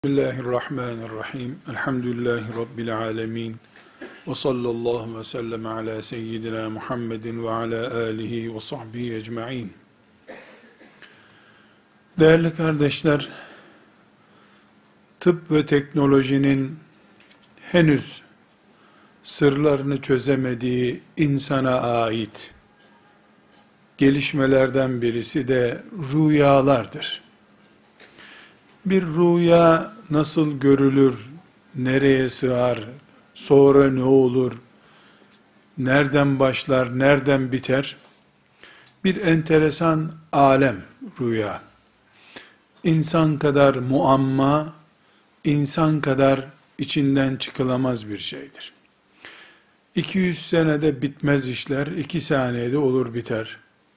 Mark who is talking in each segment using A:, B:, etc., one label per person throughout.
A: Bismillahirrahmanirrahim. Elhamdülillahi Rabbil alemin. Ve sallallahu ve sellem ala seyyidina Muhammedin ve ala alihi ve sahbihi ecma'in. Değerli kardeşler, tıp ve teknolojinin henüz sırlarını çözemediği insana ait gelişmelerden birisi de rüyalardır. Bir rüya nasıl görülür, nereye sığar, sonra ne olur, nereden başlar, nereden biter? Bir enteresan alem rüya. İnsan kadar muamma, insan kadar içinden çıkılamaz bir şeydir. 200 senede bitmez işler, 2 saniyede olur biter.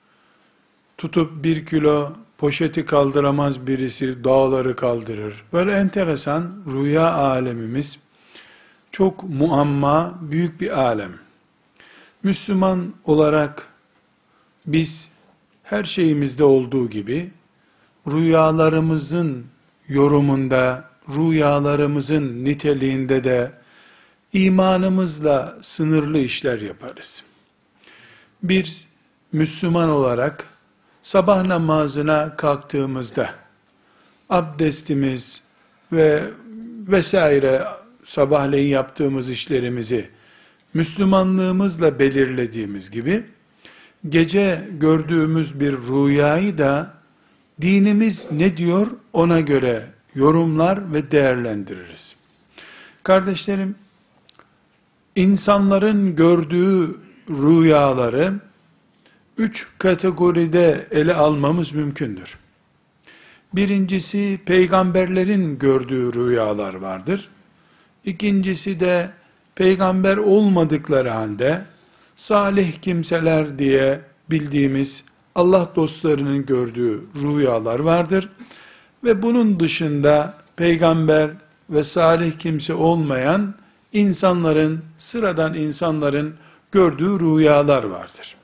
A: Tutup 1 kilo poşeti kaldıramaz birisi dağları kaldırır. Böyle enteresan rüya alemimiz çok muamma, büyük bir alem. Müslüman olarak biz her şeyimizde olduğu gibi rüyalarımızın yorumunda, rüyalarımızın niteliğinde de imanımızla sınırlı işler yaparız. Bir Müslüman olarak sabah namazına kalktığımızda abdestimiz ve vesaire sabahleyin yaptığımız işlerimizi Müslümanlığımızla belirlediğimiz gibi gece gördüğümüz bir rüyayı da dinimiz ne diyor ona göre yorumlar ve değerlendiririz. Kardeşlerim, insanların gördüğü rüyaları 3 kategoride ele almamız mümkündür. Birincisi peygamberlerin gördüğü rüyalar vardır. İkincisi de peygamber olmadıkları halde salih kimseler diye bildiğimiz Allah dostlarının gördüğü rüyalar vardır. Ve bunun dışında peygamber ve salih kimse olmayan insanların, sıradan insanların gördüğü rüyalar vardır.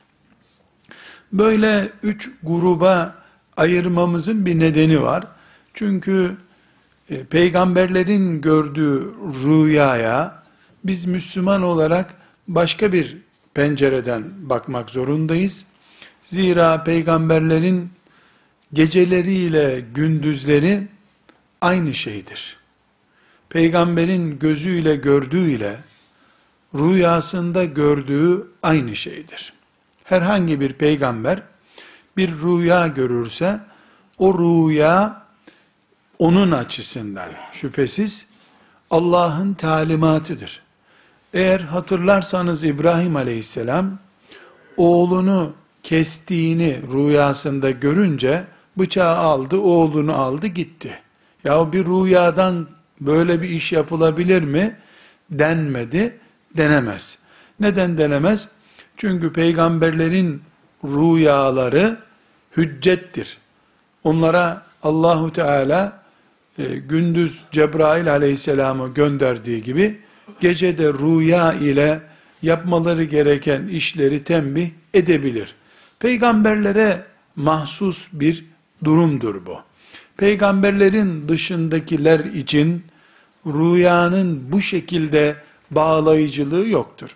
A: Böyle 3 gruba ayırmamızın bir nedeni var. Çünkü peygamberlerin gördüğü rüyaya biz Müslüman olarak başka bir pencereden bakmak zorundayız. Zira peygamberlerin geceleriyle gündüzleri aynı şeydir. Peygamberin gözüyle gördüğüyle rüyasında gördüğü aynı şeydir. Herhangi bir peygamber bir rüya görürse o rüya onun açısından şüphesiz Allah'ın talimatıdır. Eğer hatırlarsanız İbrahim Aleyhisselam oğlunu kestiğini rüyasında görünce bıçağı aldı, oğlunu aldı gitti. Ya bir rüyadan böyle bir iş yapılabilir mi? Denmedi, denemez. Neden denemez? Çünkü peygamberlerin rüyaları hüccettir. Onlara Allahu Teala gündüz Cebrail Aleyhisselam'ı gönderdiği gibi gece de rüya ile yapmaları gereken işleri tembih edebilir. Peygamberlere mahsus bir durumdur bu. Peygamberlerin dışındakiler için rüyanın bu şekilde bağlayıcılığı yoktur.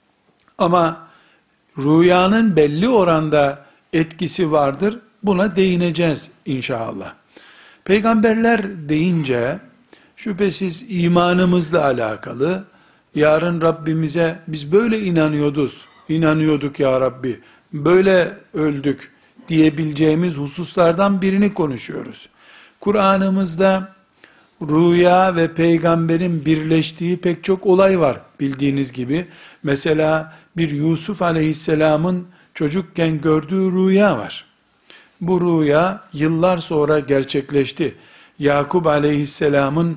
A: Ama rüyanın belli oranda etkisi vardır. Buna değineceğiz inşallah. Peygamberler deyince şüphesiz imanımızla alakalı, yarın Rabbimize biz böyle inanıyorduk ya Rabbi, böyle öldük diyebileceğimiz hususlardan birini konuşuyoruz. Kur'an'ımızda rüya ve peygamberin birleştiği pek çok olay var bildiğiniz gibi. Mesela bir Yusuf Aleyhisselam'ın çocukken gördüğü rüya var. Bu rüya yıllar sonra gerçekleşti. Yakup Aleyhisselam'ın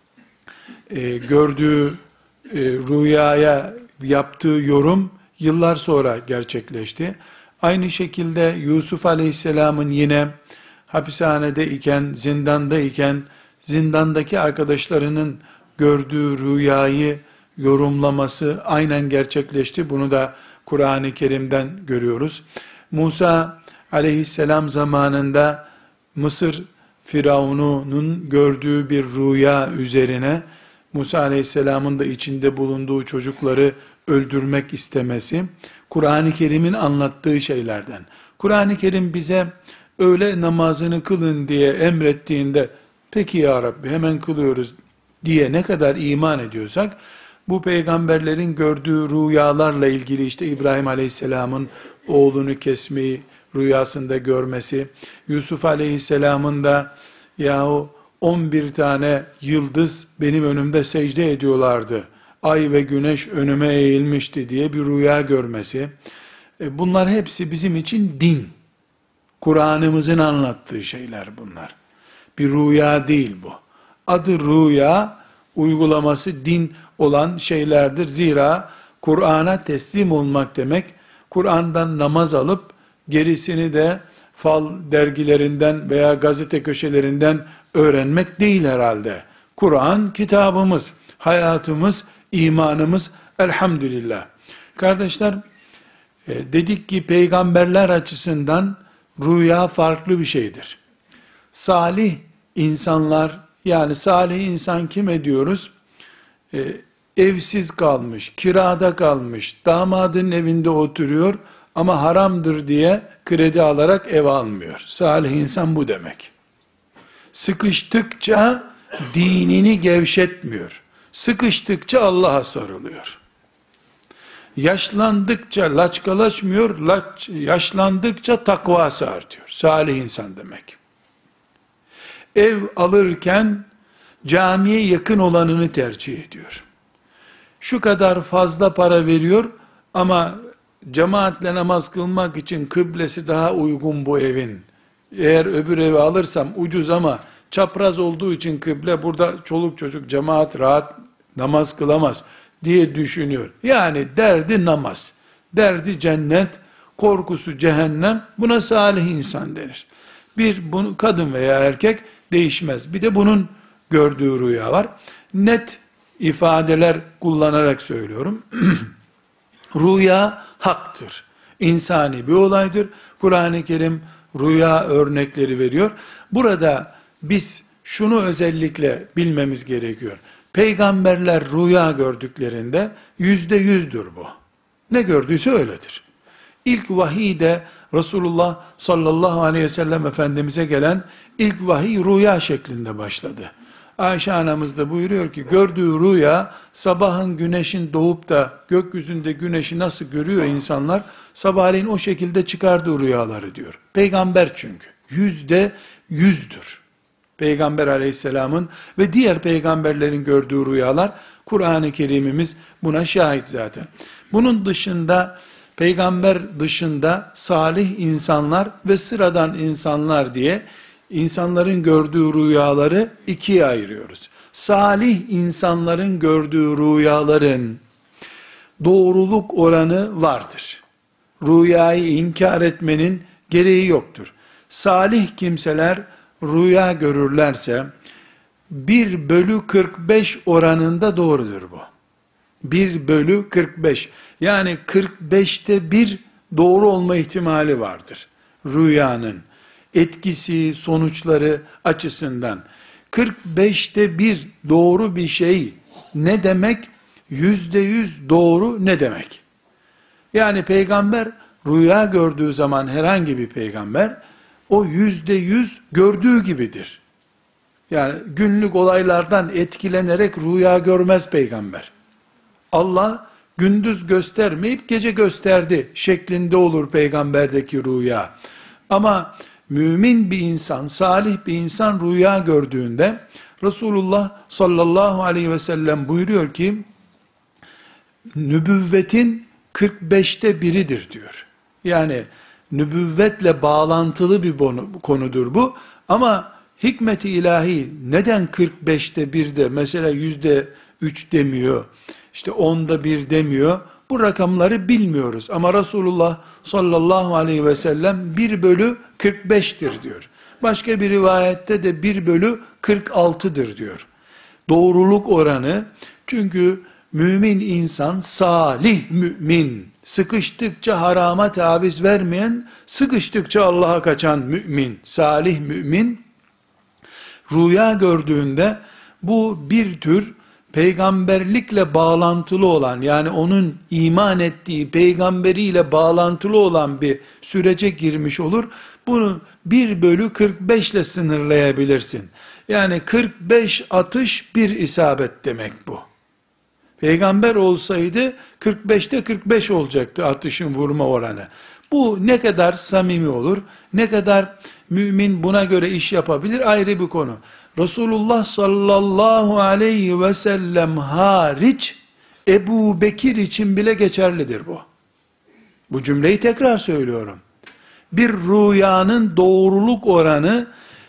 A: gördüğü rüyaya yaptığı yorum yıllar sonra gerçekleşti. Aynı şekilde Yusuf Aleyhisselam'ın yine hapishanede iken, zindanda iken, zindandaki arkadaşlarının gördüğü rüyayı yorumlaması aynen gerçekleşti. Bunu da Kur'an-ı Kerim'den görüyoruz. Musa aleyhisselam zamanında Mısır Firavun'un gördüğü bir rüya üzerine Musa aleyhisselamın da içinde bulunduğu çocukları öldürmek istemesi, Kur'an-ı Kerim'in anlattığı şeylerden. Kur'an-ı Kerim bize öğle namazını kılın diye emrettiğinde, peki ya Rabbi hemen kılıyoruz diye ne kadar iman ediyorsak, bu peygamberlerin gördüğü rüyalarla ilgili, işte İbrahim aleyhisselamın oğlunu kesmeyi rüyasında görmesi, Yusuf aleyhisselamın da yahu 11 tane yıldız benim önümde secde ediyorlardı, ay ve güneş önüme eğilmişti diye bir rüya görmesi, bunlar hepsi bizim için din. Kur'an'ımızın anlattığı şeyler bunlar. Bir rüya değil bu. Adı rüya, uygulaması din olan şeylerdir. Zira Kur'an'a teslim olmak demek, Kur'an'dan namaz alıp gerisini de fal dergilerinden veya gazete köşelerinden öğrenmek değil herhalde. Kur'an kitabımız, hayatımız, imanımız, elhamdülillah. Kardeşler, dedik ki peygamberler açısından rüya farklı bir şeydir. Salih insanlar, yani salih insan kime diyoruz? Evsiz kalmış, kirada kalmış, damadın evinde oturuyor ama haramdır diye kredi alarak ev almıyor. Salih insan bu demek. Sıkıştıkça dinini gevşetmiyor. Sıkıştıkça Allah'a sarılıyor. Yaşlandıkça laçkalaşmıyor, yaşlandıkça takvası artıyor. Salih insan demek. Ev alırken camiye yakın olanını tercih ediyor. Şu kadar fazla para veriyor ama cemaatle namaz kılmak için kıblesi daha uygun bu evin. Eğer öbür evi alırsam ucuz ama çapraz olduğu için kıble, burada çoluk çocuk cemaat rahat namaz kılamaz diye düşünüyor. Yani derdi namaz, derdi cennet, korkusu cehennem, buna salih insan denir. Bir bunu kadın veya erkek değişmez. Bir de bunun gördüğü rüya var. Net ifadeler kullanarak söylüyorum. Rüya haktır. İnsani bir olaydır. Kur'an-ı Kerim rüya örnekleri veriyor. Burada biz şunu özellikle bilmemiz gerekiyor. Peygamberler rüya gördüklerinde %100'dür bu. Ne gördüyse öyledir. İlk vahiyde Resulullah sallallahu aleyhi ve sellem Efendimiz'e gelen ilk vahiy rüya şeklinde başladı. Ayşe anamız da buyuruyor ki, gördüğü rüya, sabahın güneşin doğup da gökyüzünde güneşi nasıl görüyor insanlar, sabahleyin o şekilde çıkardığı rüyaları diyor. Peygamber çünkü. %100'dür. Peygamber aleyhisselamın ve diğer peygamberlerin gördüğü rüyalar, Kur'an-ı Kerim'imiz buna şahit zaten. Bunun dışında, peygamber dışında salih insanlar ve sıradan insanlar diye insanların gördüğü rüyaları ikiye ayırıyoruz. Salih insanların gördüğü rüyaların doğruluk oranı vardır. Rüyayı inkar etmenin gereği yoktur. Salih kimseler rüya görürlerse 1/45 oranında doğrudur bu. 1/45, yani 45'te 1 doğru olma ihtimali vardır rüyanın etkisi, sonuçları açısından. 45'te 1 doğru bir şey ne demek? %100 doğru ne demek? Yani peygamber rüya gördüğü zaman, herhangi bir peygamber o %100 gördüğü gibidir. Yani günlük olaylardan etkilenerek rüya görmez peygamber. Allah gündüz göstermeyip gece gösterdi şeklinde olur peygamberdeki rüya. Ama mümin bir insan, salih bir insan rüya gördüğünde Resulullah sallallahu aleyhi ve sellem buyuruyor ki, nübüvvetin 45'te 1'idir diyor. Yani nübüvvetle bağlantılı bir konudur bu. Ama hikmet-i ilahi neden 45'te 1'de, mesela %3 demiyor, işte 10'da 1 demiyor, bu rakamları bilmiyoruz. Ama Resulullah sallallahu aleyhi ve sellem 1/45'tir diyor. Başka bir rivayette de 1/46'dır diyor. Doğruluk oranı, çünkü mümin insan, salih mümin, sıkıştıkça harama taviz vermeyen, sıkıştıkça Allah'a kaçan mümin, salih mümin, rüya gördüğünde bu bir tür peygamberlikle bağlantılı olan, yani onun iman ettiği peygamberiyle bağlantılı olan bir sürece girmiş olur. Bunu 1 bölü 45 ile sınırlayabilirsin. Yani 45 atış bir isabet demek bu. Peygamber olsaydı 45'te 45 olacaktı atışın vurma oranı. Bu ne kadar samimi olur, ne kadar mümin buna göre iş yapabilir ayrı bir konu. Resulullah sallallahu aleyhi ve sellem hariç Ebu Bekir için bile geçerlidir bu. Bu cümleyi tekrar söylüyorum. Bir rüyanın doğruluk oranı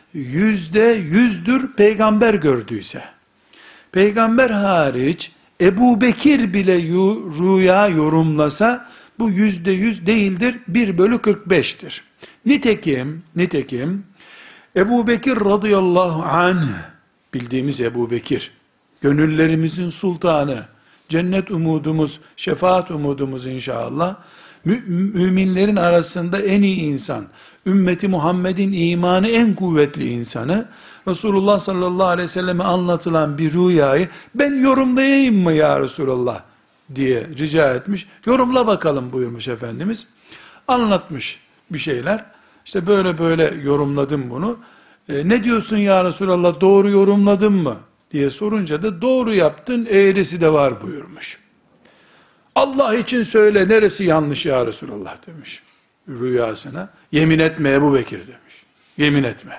A: %100'dür peygamber gördüyse. Peygamber hariç Ebu Bekir bile rüya yorumlasa bu %100 değildir, 1 bölü 45'tir. Nitekim Ebu Bekir radıyallahu anh, bildiğimiz Ebu Bekir, gönüllerimizin sultanı, cennet umudumuz, şefaat umudumuz inşallah, müminlerin arasında en iyi insan, ümmeti Muhammed'in imanı en kuvvetli insanı, Resulullah sallallahu aleyhi ve selleme anlatılan bir rüyayı, ben yorumlayayım mı ya Resulullah diye rica etmiş. Yorumla bakalım buyurmuş Efendimiz. Anlatmış bir şeyler. İşte böyle böyle yorumladım bunu. Ne diyorsun ya Resulallah, doğru yorumladın mı diye sorunca da doğru yaptın, eğrisi de var buyurmuş. Allah için söyle, neresi yanlış ya Resulallah demiş rüyasına. Yemin etme Ebu Bekir demiş. Yemin etme.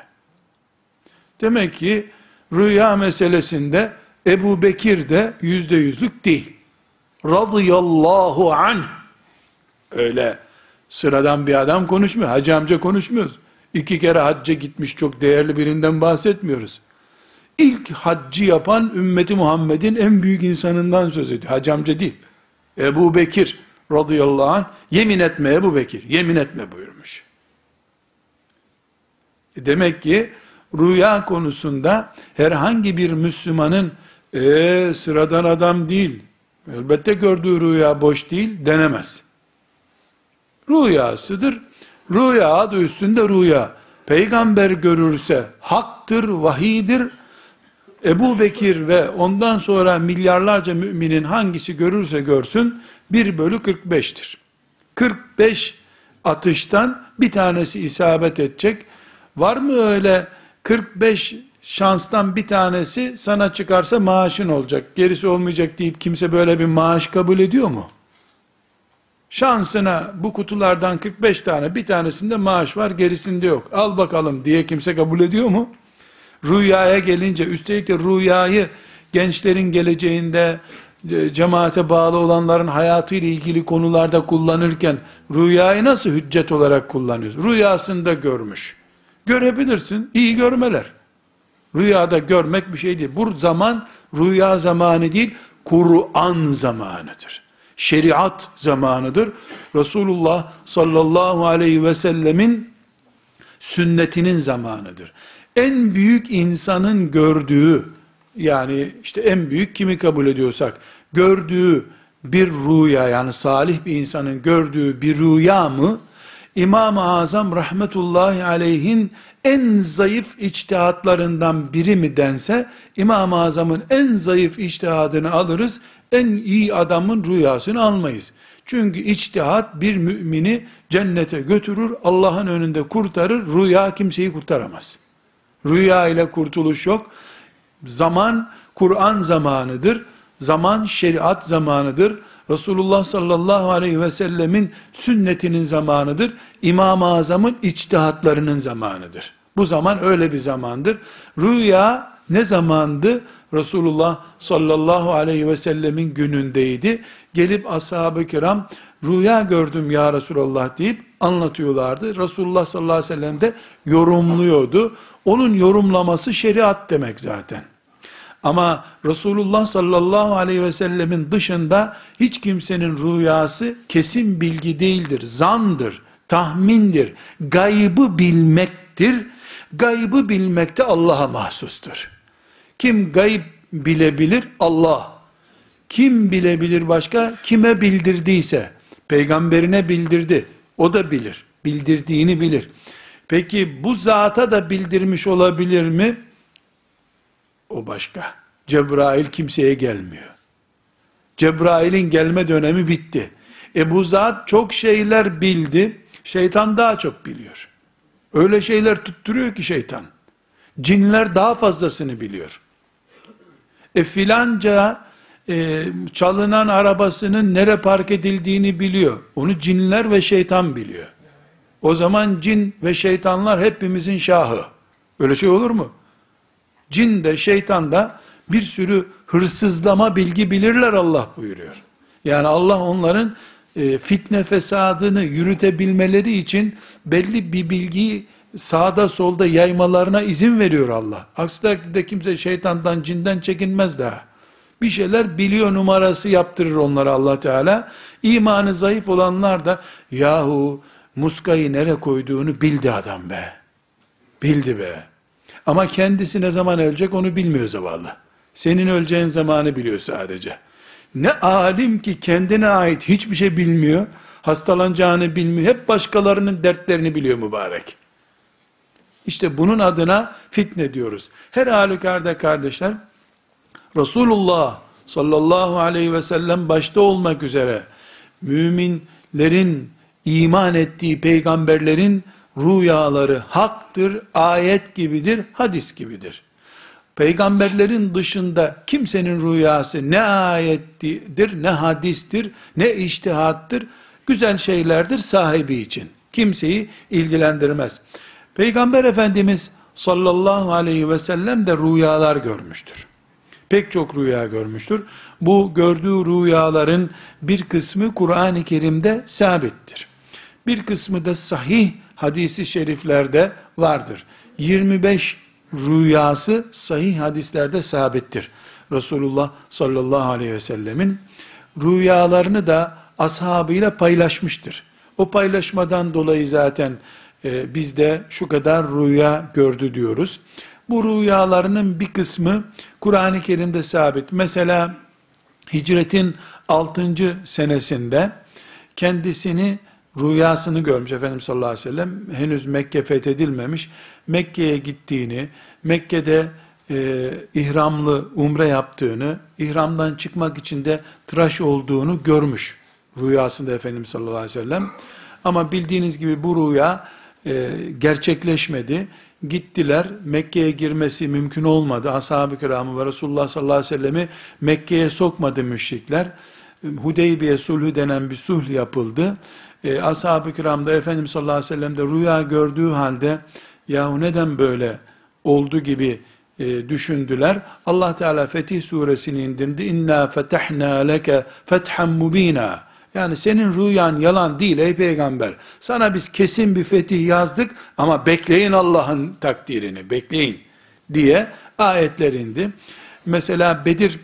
A: Demek ki rüya meselesinde Ebu Bekir de %100'lük değil. Radıyallahu anh. Öyle sıradan bir adam konuşmuyor. Hacı amca konuşmuyoruz. 2 kere hacca gitmiş çok değerli birinden bahsetmiyoruz. İlk haccı yapan ümmeti Muhammed'in en büyük insanından söz ediyor. Hacı amca değil. Ebu Bekir radıyallahu anh, yemin etme Ebu Bekir, yemin etme buyurmuş. Demek ki rüya konusunda herhangi bir Müslümanın sıradan adam değil, elbette gördüğü rüya boş değil denemez. Rüyasıdır. Rüya adı üstünde rüya. Peygamber görürse haktır, vahidir. Ebu Bekir ve ondan sonra milyarlarca müminin hangisi görürse görsün 1 bölü 45'tir. 45 atıştan bir tanesi isabet edecek. Var mı öyle 45 şanstan bir tanesi sana çıkarsa maaşın olacak, gerisi olmayacak deyip kimse böyle bir maaş kabul ediyor mu? Şansına bu kutulardan 45 tane, bir tanesinde maaş var, gerisinde yok, al bakalım diye kimse kabul ediyor mu? Rüyaya gelince, üstelik de rüyayı gençlerin geleceğinde, cemaate bağlı olanların hayatıyla ilgili konularda kullanırken, rüyayı nasıl hüccet olarak kullanıyoruz? Rüyasında görmüş. Görebilirsin, iyi görmeler. Rüyada görmek bir şey değil. Bu zaman rüya zamanı değil, Kur'an zamanıdır. Şeriat zamanıdır. Resulullah sallallahu aleyhi ve sellemin sünnetinin zamanıdır. En büyük insanın gördüğü, yani işte en büyük kimi kabul ediyorsak, gördüğü bir rüya, yani salih bir insanın gördüğü bir rüya mı, İmam-ı Azam rahmetullahi aleyhin en zayıf içtihatlarından biri mi dense, İmam-ı Azam'ın en zayıf içtihadını alırız, en iyi adamın rüyasını almayız. Çünkü içtihat bir mümini cennete götürür, Allah'ın önünde kurtarır, rüya kimseyi kurtaramaz. Rüya ile kurtuluş yok. Zaman Kur'an zamanıdır. Zaman şeriat zamanıdır. Resulullah sallallahu aleyhi ve sellemin sünnetinin zamanıdır. İmam-ı Azam'ın içtihatlarının zamanıdır. Bu zaman öyle bir zamandır. Rüya ne zamandı? Resulullah sallallahu aleyhi ve sellemin günündeydi. Gelip ashab-ı kiram rüya gördüm ya Resulullah deyip anlatıyorlardı. Resulullah sallallahu aleyhi ve sellem de yorumluyordu. Onun yorumlaması şeriat demek zaten. Ama Resulullah sallallahu aleyhi ve sellemin dışında hiç kimsenin rüyası kesin bilgi değildir. Zandır, tahmindir, gaybı bilmektir. Gaybı bilmek de Allah'a mahsustur. Kim gayb bilebilir? Allah. Kim bilebilir başka? Kime bildirdiyse, peygamberine bildirdi, o da bilir. Bildirdiğini bilir. Peki bu zata da bildirmiş olabilir mi? o başka. Cebrail kimseye gelmiyor. Cebrail'in gelme dönemi bitti. Bu zat çok şeyler bildi, şeytan daha çok biliyor. Öyle şeyler tutturuyor ki şeytan. Cinler daha fazlasını biliyor. Filanca çalınan arabasının nere park edildiğini biliyor. Onu cinler ve şeytan biliyor. O zaman cin ve şeytanlar hepimizin şahı. Öyle şey olur mu? Cin de şeytan da bir sürü hırsızlama bilgi bilirler Allah buyuruyor. Yani Allah onların fitne fesadını yürütebilmeleri için belli bir bilgiyi sağda solda yaymalarına izin veriyor Allah. Aksi takdirde kimse şeytandan, cinden çekinmez daha. Bir şeyler biliyor numarası yaptırır onlara Allah Teala. İmanı zayıf olanlar da yahu muskayı nereye koyduğunu bildi adam be. Bildi be. Ama kendisi ne zaman ölecek onu bilmiyor zavallı. Senin öleceğin zamanı biliyor sadece. Ne alim ki kendine ait hiçbir şey bilmiyor. Hastalanacağını bilmiyor. Hep başkalarının dertlerini biliyor mübarek. İşte bunun adına fitne diyoruz. Her halükarda kardeşler, Resulullah sallallahu aleyhi ve sellem başta olmak üzere müminlerin iman ettiği peygamberlerin rüyaları haktır, ayet gibidir, hadis gibidir. Peygamberlerin dışında kimsenin rüyası ne ayettir, ne hadistir, ne içtihattır, güzel şeylerdir sahibi için. Kimseyi ilgilendirmez. Peygamber Efendimiz sallallahu aleyhi ve sellem de rüyalar görmüştür. Pek çok rüya görmüştür. Bu gördüğü rüyaların bir kısmı Kur'an-ı Kerim'de sabittir. Bir kısmı da sahih hadisi şeriflerde vardır. 25 rüyası sahih hadislerde sabittir. Resulullah sallallahu aleyhi ve sellemin rüyalarını da ashabıyla paylaşmıştır. O paylaşmadan dolayı zaten biz de şu kadar rüya gördü diyoruz. Bu rüyalarının bir kısmı Kur'an-ı Kerim'de sabit. Mesela hicretin 6. senesinde kendisini rüyasını görmüş Efendimiz sallallahu aleyhi ve sellem. Henüz Mekke fethedilmemiş. Mekke'ye gittiğini, Mekke'de ihramlı umre yaptığını, ihramdan çıkmak için de tıraş olduğunu görmüş rüyasında Efendimiz sallallahu aleyhi ve sellem. Ama bildiğiniz gibi bu rüya gerçekleşmedi. Gittiler, Mekke'ye girmesi mümkün olmadı. Ashab-ı kiramı ve Resulullah sallallahu aleyhi ve sellemi Mekke'ye sokmadı müşrikler. Hudeybiye sulhü denen bir sulh yapıldı. Ashab-ı kiram da Efendimiz sallallahu aleyhi ve sellem de rüya gördüğü halde yahu neden böyle oldu gibi düşündüler. Allah Teala Fetih suresini indirdi. İnna fetahna leke fethan mubina. Yani senin rüyan yalan değil ey peygamber. Sana biz kesin bir fetih yazdık ama bekleyin Allah'ın takdirini, bekleyin diye ayetler indi. Mesela Bedir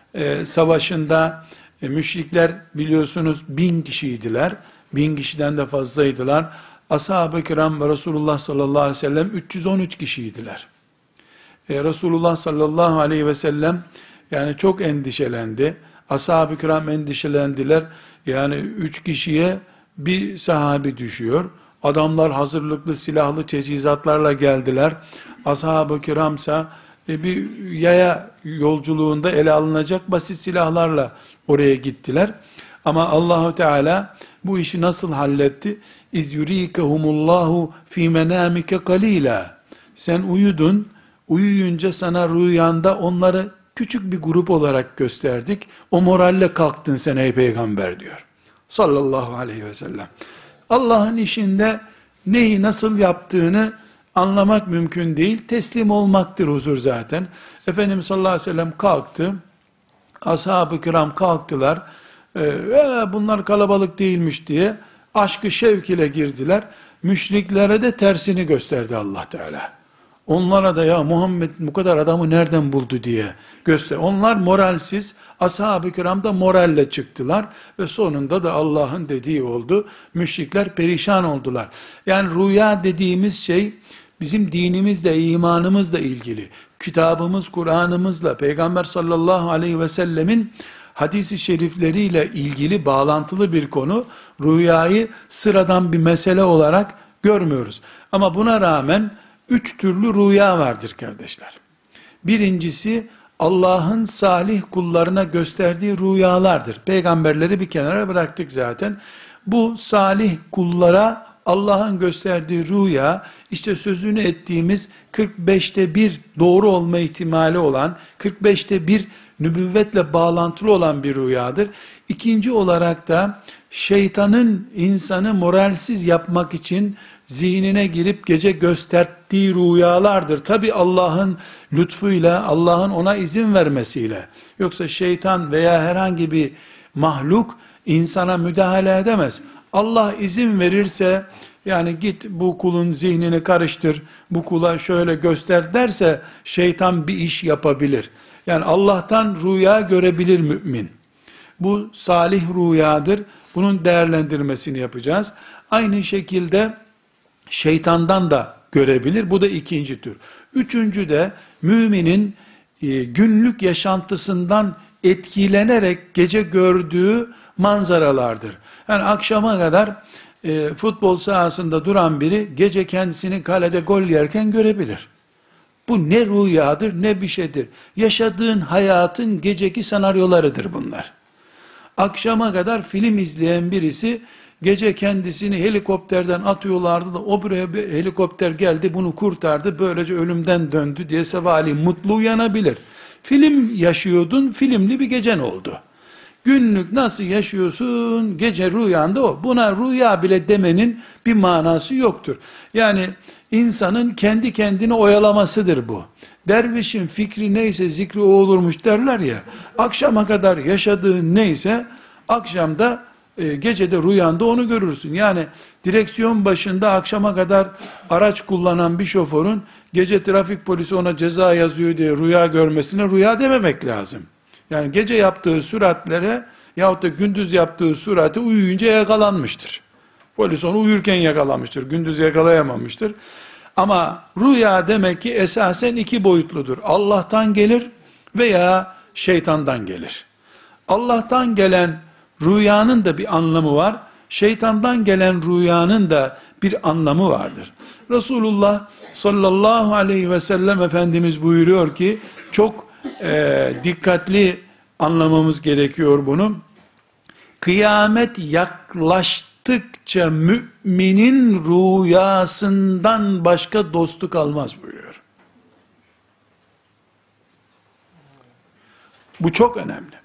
A: savaşında müşrikler biliyorsunuz 1000 kişiydiler. 1000 kişiden de fazlaydılar. Ashab-ı kiram ve Resulullah sallallahu aleyhi ve sellem 313 kişiydiler. Resulullah sallallahu aleyhi ve sellem yani çok endişelendi. Ashab-ı kiram endişelendiler. Yani 3 kişiye bir sahabi düşüyor. Adamlar hazırlıklı silahlı teçhizatlarla geldiler. Ashab-ı kiramsa bir yaya yolculuğunda ele alınacak basit silahlarla oraya gittiler. Ama Allahu Teala bu işi nasıl halletti? İz yurikehumullahu fi menamike kalila. Sen uyudun. Uyuyunca sana rüyanda onları küçük bir grup olarak gösterdik. O moralle kalktın sen ey peygamber diyor. Sallallahu aleyhi ve sellem. Allah'ın işinde neyi nasıl yaptığını anlamak mümkün değil. Teslim olmaktır huzur zaten. Efendimiz sallallahu aleyhi ve sellem kalktı. Ashab-ı kiram kalktılar. Bunlar kalabalık değilmiş diye aşkı şevk ile girdiler. Müşriklere de tersini gösterdi Allah Teala. Onlara da ya Muhammed bu kadar adamı nereden buldu diye göster. Onlar moralsiz, ashab-ı kiram da moralle çıktılar ve sonunda da Allah'ın dediği oldu. Müşrikler perişan oldular. Yani rüya dediğimiz şey bizim dinimizle, imanımızla ilgili. Kitabımız, Kur'an'ımızla, Peygamber sallallahu aleyhi ve sellemin hadis-i şerifleriyle ilgili bağlantılı bir konu. Rüyayı sıradan bir mesele olarak görmüyoruz. Ama buna rağmen 3 türlü rüya vardır kardeşler. Birincisi, Allah'ın salih kullarına gösterdiği rüyalardır. Peygamberleri bir kenara bıraktık zaten. Bu salih kullara Allah'ın gösterdiği rüya, işte sözünü ettiğimiz 45'te bir doğru olma ihtimali olan, 45'te bir nübüvvetle bağlantılı olan bir rüyadır. İkinci olarak da şeytanın insanı moralsiz yapmak için zihnine girip gece gösterdiği rüyalardır. Tabi Allah'ın lütfuyla, Allah'ın ona izin vermesiyle. Yoksa şeytan veya herhangi bir mahluk insana müdahale edemez. Allah izin verirse, yani git bu kulun zihnini karıştır, bu kula şöyle göster derse, şeytan bir iş yapabilir. Yani Allah'tan rüya görebilir mümin. Bu salih rüyadır. Bunun değerlendirmesini yapacağız. Aynı şekilde şeytandan da görebilir. Bu da ikinci tür. Üçüncü de müminin günlük yaşantısından etkilenerek gece gördüğü manzaralardır. Yani akşama kadar futbol sahasında duran biri gece kendisini kalede gol yerken görebilir. Bu ne rüyadır ne bir şeydir. Yaşadığın hayatın geceki senaryolarıdır bunlar. Akşama kadar film izleyen birisi gece kendisini helikopterden atıyorlardı da o buraya bir helikopter geldi bunu kurtardı, böylece ölümden döndü diye sabahleyin mutlu uyanabilir. Film yaşıyordun, filmli bir gecen oldu. Günlük nasıl yaşıyorsun, gece rüyanda o. Buna rüya bile demenin bir manası yoktur. Yani insanın kendi kendini oyalamasıdır bu. Dervişin fikri neyse zikri o olurmuş derler ya. Akşama kadar yaşadığın neyse, akşamda gecede rüyanda onu görürsün. Yani direksiyon başında akşama kadar araç kullanan bir şoförün gece trafik polisi ona ceza yazıyor diye rüya görmesine rüya dememek lazım. Yani gece yaptığı süratlere yahut da gündüz yaptığı sürate uyuyunca yakalanmıştır. Polis onu uyurken yakalamıştır, gündüz yakalayamamıştır. Ama rüya demek ki esasen iki boyutludur. Allah'tan gelir veya şeytandan gelir. Allah'tan gelen rüyanın da bir anlamı var. Şeytandan gelen rüyanın da bir anlamı vardır. Resulullah sallallahu aleyhi ve sellem Efendimiz buyuruyor ki, çok dikkatli anlamamız gerekiyor bunu. Kıyamet yaklaştıkça müminin rüyasından başka dostu kalmaz buyuruyor. Bu çok önemli.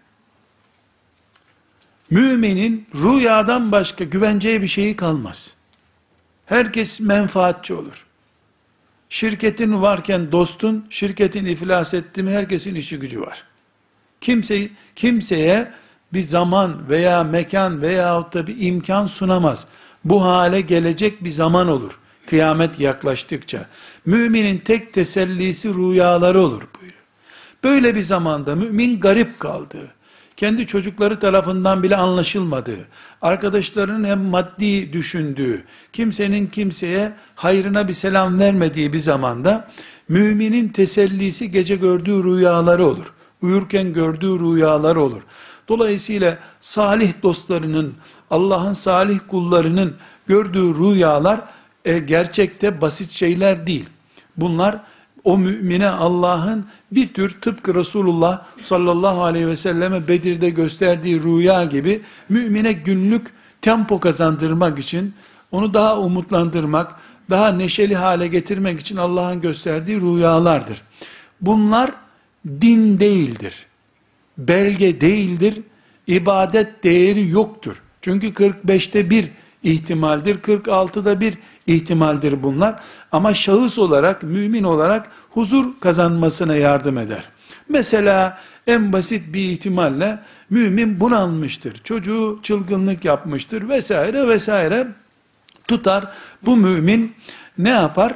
A: Müminin rüyadan başka güveneceği bir şeyi kalmaz. Herkes menfaatçi olur. Şirketin varken dostun, şirketin iflas etti mi herkesin işi gücü var. Kimseye bir zaman veya mekan veyahut da bir imkan sunamaz. Bu hale gelecek bir zaman olur. Kıyamet yaklaştıkça. Müminin tek tesellisi rüyaları olur buyuruyor. Böyle bir zamanda mümin garip kaldığı, kendi çocukları tarafından bile anlaşılmadığı, arkadaşlarının hem maddi düşündüğü, kimsenin kimseye hayrına bir selam vermediği bir zamanda, müminin tesellisi gece gördüğü rüyaları olur. Uyurken gördüğü rüyaları olur. Dolayısıyla salih dostlarının, Allah'ın salih kullarının gördüğü rüyalar gerçekte basit şeyler değil. Bunlar o mümine Allah'ın bir tür tıpkı Resulullah sallallahu aleyhi ve selleme Bedir'de gösterdiği rüya gibi mümine günlük tempo kazandırmak için, onu daha umutlandırmak, daha neşeli hale getirmek için Allah'ın gösterdiği rüyalardır. Bunlar din değildir. Belge değildir. İbadet değeri yoktur. Çünkü 45'te bir ihtimaldir, 46'da bir ihtimaldir bunlar. Ama şahıs olarak, mümin olarak huzur kazanmasına yardım eder. Mesela en basit bir ihtimalle mümin bunalmıştır. Çocuğu çılgınlık yapmıştır vesaire vesaire. Tutar. Bu mümin ne yapar?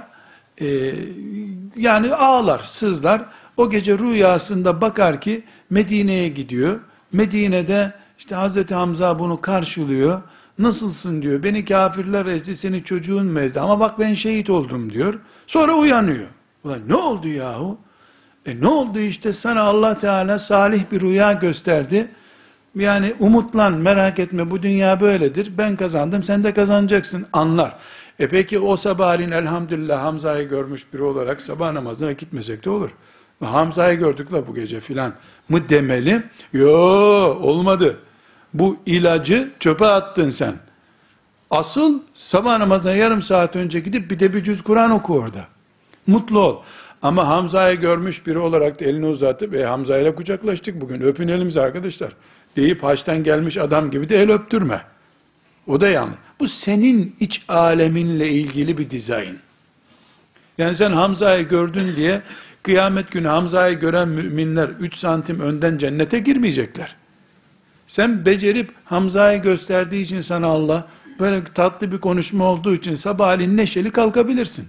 A: Yani ağlar, sızlar. O gece rüyasında bakar ki Medine'ye gidiyor. Medine'de işte Hazreti Hamza bunu karşılıyor. Nasılsın diyor. Beni kafirler ezdi, seni çocuğun mu ezdi? Ama bak ben şehit oldum diyor. Sonra uyanıyor. Ulan ne oldu yahu? Ne oldu işte, sana Allah Teala salih bir rüya gösterdi. Yani umutlan, merak etme, bu dünya böyledir. Ben kazandım, sen de kazanacaksın anlar. Peki o sabahleyin elhamdülillah Hamza'yı görmüş biri olarak sabah namazına gitmesek de olur. Hamza'yı gördük la bu gece filan mı demeli? Yo, olmadı. Bu ilacı çöpe attın sen. Asıl sabah namazına yarım saat önce gidip bir de bir cüz Kur'an oku orada. Mutlu ol. Ama Hamza'yı görmüş biri olarak da elini uzatıp Hamza ile kucaklaştık bugün, öpün elimizi arkadaşlar deyip haçtan gelmiş adam gibi de el öptürme. O da yanlış. Bu senin iç aleminle ilgili bir dizayn. Yani sen Hamza'yı gördün diye kıyamet günü Hamza'yı gören müminler 3 santim önden cennete girmeyecekler. Sen becerip Hamza'yı gösterdiği için sana Allah böyle tatlı bir konuşma olduğu için sabahleyin neşeli kalkabilirsin.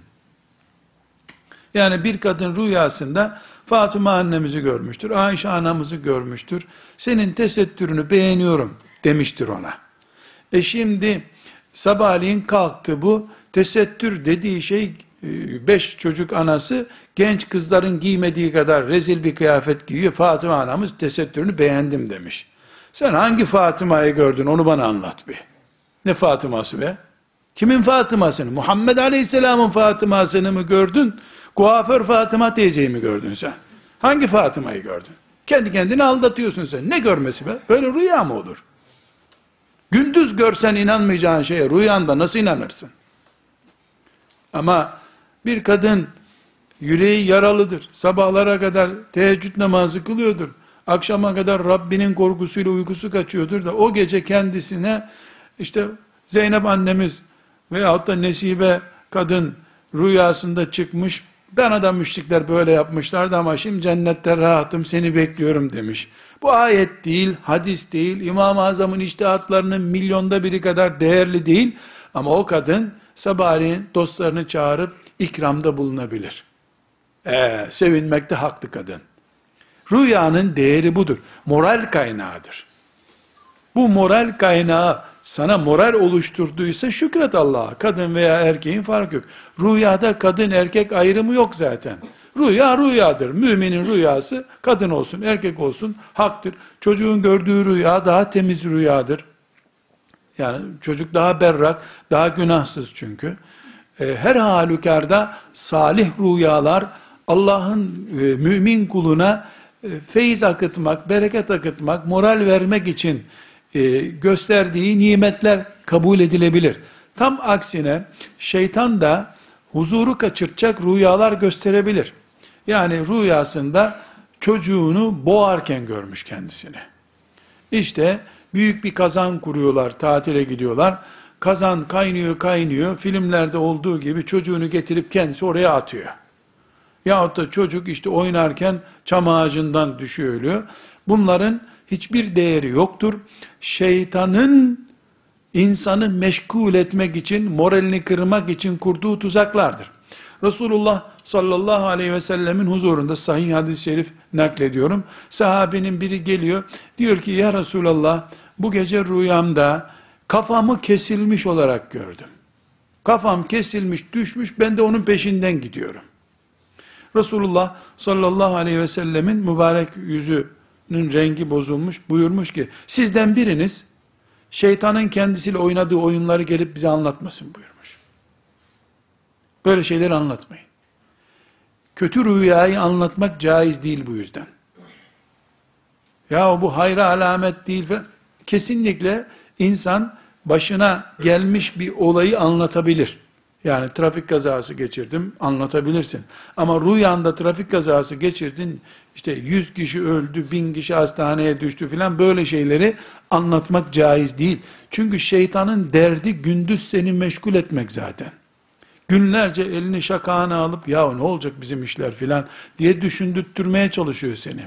A: Yani bir kadın rüyasında Fatıma annemizi görmüştür, Ayşe anamızı görmüştür. Senin tesettürünü beğeniyorum demiştir ona. Şimdi sabahleyin kalktı, bu tesettür dediği şey 5 çocuk anası genç kızların giymediği kadar rezil bir kıyafet giyiyor. Fatıma anamız tesettürünü beğendim demiş. Sen hangi Fatıma'yı gördün onu bana anlat bir. Ne Fatıması be? Kimin Fatıma'sını? Muhammed Aleyhisselam'ın Fatıma'sını mı gördün? Kuaför Fatıma teyzeyi mi gördün sen? Hangi Fatıma'yı gördün? Kendi kendini aldatıyorsun sen. Ne görmesi be? Böyle rüya mı olur? Gündüz görsen inanmayacağın şeye rüyanda nasıl inanırsın? Ama bir kadın yüreği yaralıdır. Sabahlara kadar teheccüd namazı kılıyordur. Akşama kadar Rabbinin korkusuyla uykusu kaçıyordur da o gece kendisine işte Zeynep annemiz veyahut da Nesibe kadın rüyasında çıkmış. Bana da müşrikler böyle yapmışlardı ama şimdi cennette rahatım, seni bekliyorum demiş. Bu ayet değil, hadis değil, İmam-ı Azam'ın içtihatlarının milyonda biri kadar değerli değil. Ama o kadın sabahleyin dostlarını çağırıp ikramda bulunabilir. Sevinmekte haklı kadın. Rüyanın değeri budur. Moral kaynağıdır. Bu moral kaynağı sana moral oluşturduysa şükret Allah'a. Kadın veya erkeğin farkı yok. Rüyada kadın erkek ayrımı yok zaten. Rüya rüyadır. Müminin rüyası kadın olsun erkek olsun haktır. Çocuğun gördüğü rüya daha temiz rüyadır. Yani çocuk daha berrak, daha günahsız çünkü. Her halükarda salih rüyalar Allah'ın mümin kuluna feyiz akıtmak, bereket akıtmak, moral vermek için gösterdiği nimetler kabul edilebilir. Tam aksine şeytan da huzuru kaçıracak rüyalar gösterebilir. Yani rüyasında çocuğunu boğarken görmüş kendisini. İşte büyük bir kazan kuruyorlar, tatile gidiyorlar. Kazan kaynıyor kaynıyor, filmlerde olduğu gibi çocuğunu getirip kendisi oraya atıyor. Yahut da çocuk işte oynarken çam ağacından düşüyor, ölüyor. Bunların hiçbir değeri yoktur. Şeytanın insanı meşgul etmek için, moralini kırmak için kurduğu tuzaklardır. Resulullah sallallahu aleyhi ve sellemin huzurunda sahih hadis-i şerif naklediyorum. Sahabenin biri geliyor, diyor ki ya Resulallah bu gece rüyamda kafamı kesilmiş olarak gördüm. Kafam kesilmiş, düşmüş, ben de onun peşinden gidiyorum. Resulullah sallallahu aleyhi ve sellemin mübarek yüzünün rengi bozulmuş, buyurmuş ki sizden biriniz şeytanın kendisiyle oynadığı oyunları gelip bize anlatmasın buyurmuş. Böyle şeyleri anlatmayın. Kötü rüyayı anlatmak caiz değil bu yüzden. Ya bu hayra alamet değil falan. Kesinlikle insan başına gelmiş bir olayı anlatabilir. Yani trafik kazası geçirdim anlatabilirsin. Ama rüyanda trafik kazası geçirdin, işte 100 kişi öldü, 1000 kişi hastaneye düştü filan, böyle şeyleri anlatmak caiz değil. Çünkü şeytanın derdi gündüz seni meşgul etmek zaten. Günlerce elini şakağına alıp ya ne olacak bizim işler filan diye düşündürtmeye çalışıyor seni.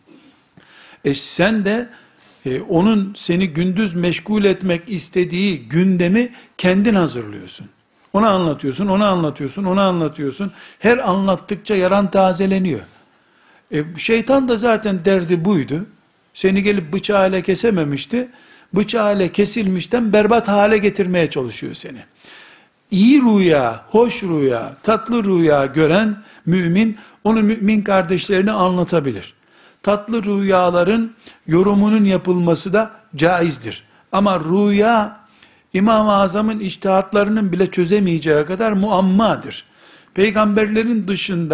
A: Sen de onun seni gündüz meşgul etmek istediği gündemi kendin hazırlıyorsun. Ona anlatıyorsun, ona anlatıyorsun, ona anlatıyorsun. Her anlattıkça yaran tazeleniyor. Şeytan da zaten derdi buydu. Seni gelip bıçağıyla kesememişti. Bıçağıyla kesilmişten berbat hale getirmeye çalışıyor seni. İyi rüya, hoş rüya, tatlı rüya gören mümin, onu mümin kardeşlerine anlatabilir. Tatlı rüyaların yorumunun yapılması da caizdir. Ama rüya, İmam-ı Azam'ın içtihatlarının bile çözemeyeceği kadar muammadır. Peygamberlerin dışında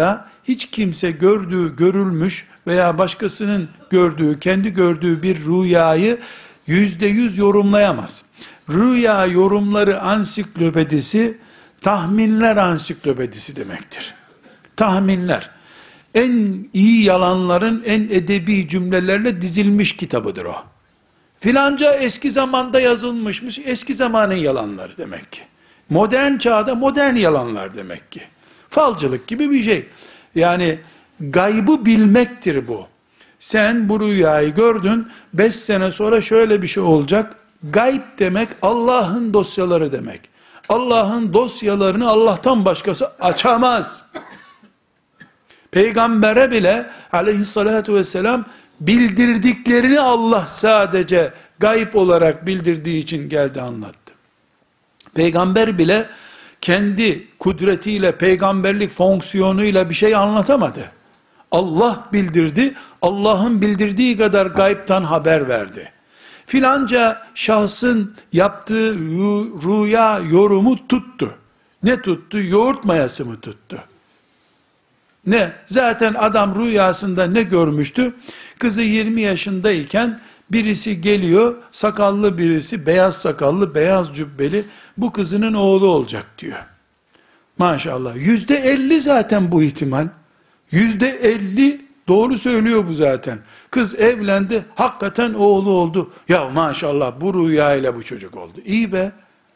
A: hiç kimse gördüğü, görülmüş veya başkasının gördüğü, kendi gördüğü bir rüyayı %100 yorumlayamaz. Rüya yorumları ansiklopedisi, tahminler ansiklopedisi demektir. Tahminler. En iyi yalanların en edebi cümlelerle dizilmiş kitabıdır o. Filanca eski zamanda yazılmışmış, eski zamanın yalanları demek ki. Modern çağda modern yalanlar demek ki. Falcılık gibi bir şey. Yani gaybı bilmektir bu. Sen bu rüyayı gördün, 5 sene sonra şöyle bir şey olacak. Gayb demek Allah'ın dosyaları demek. Allah'ın dosyalarını Allah'tan başkası açamaz. Peygambere bile aleyhissalatu vesselam bildirdiklerini Allah sadece gayb olarak bildirdiği için geldi anlattı. Peygamber bile kendi kudretiyle, peygamberlik fonksiyonuyla bir şey anlatamadı. Allah bildirdi, Allah'ın bildirdiği kadar gaybtan haber verdi. Filanca şahsın yaptığı rüya yorumu tuttu. Ne tuttu? Yoğurt mayası mı tuttu? Ne? Zaten adam rüyasında ne görmüştü? Kızı 20 yaşındayken birisi geliyor, sakallı birisi, beyaz sakallı, beyaz cübbeli, bu kızının oğlu olacak diyor. Maşallah. %50 zaten bu ihtimal. %50 doğru söylüyor bu zaten. Kız evlendi, hakikaten oğlu oldu. Ya maşallah bu rüyayla bu çocuk oldu. İyi be.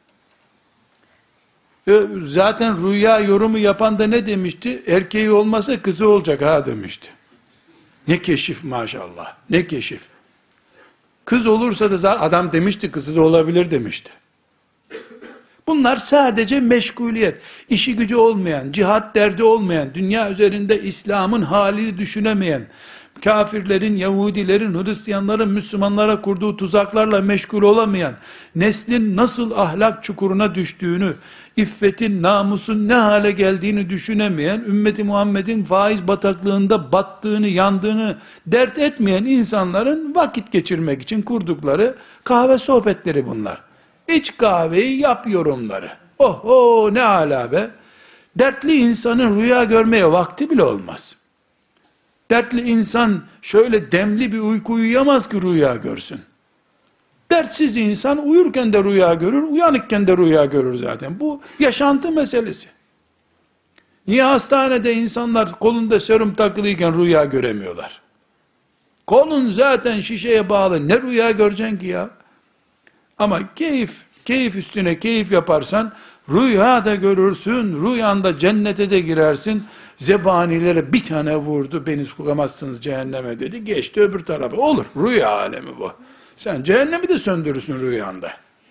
A: Zaten rüya yorumu yapan da ne demişti? Erkeği olmasa kızı olacak ha demişti. Ne keşif maşallah. Ne keşif. Kız olursa da zaten adam demişti, kızı da olabilir demişti. Bunlar sadece meşguliyet, işi gücü olmayan, cihat derdi olmayan, dünya üzerinde İslam'ın halini düşünemeyen, kafirlerin, Yahudilerin, Hristiyanların, Müslümanlara kurduğu tuzaklarla meşgul olamayan, neslin nasıl ahlak çukuruna düştüğünü, iffetin, namusun ne hale geldiğini düşünemeyen, ümmeti Muhammed'in faiz bataklığında battığını, yandığını dert etmeyen insanların vakit geçirmek için kurdukları kahve sohbetleri bunlar. İç kahveyi, yap yorumları. Oh oh ne ala be. Dertli insanın rüya görmeye vakti bile olmaz. Dertli insan şöyle demli bir uyku uyuyamaz ki rüya görsün. Dertsiz insan uyurken de rüya görür, uyanıkken de rüya görür zaten. Bu yaşantı meselesi. Niye hastanede insanlar kolunda serum takılıyken rüya göremiyorlar? Kolun zaten şişeye bağlı, ne rüya göreceksin ki ya? Ama keyif üstüne keyif yaparsan, rüya da görürsün, rüyanda cennete de girersin. Zebanilere bir tane vurdu, beni sokamazsınız cehenneme dedi, geçti öbür tarafa. Olur, rüya alemi bu. Sen cehennemi de söndürürsün rüyanda.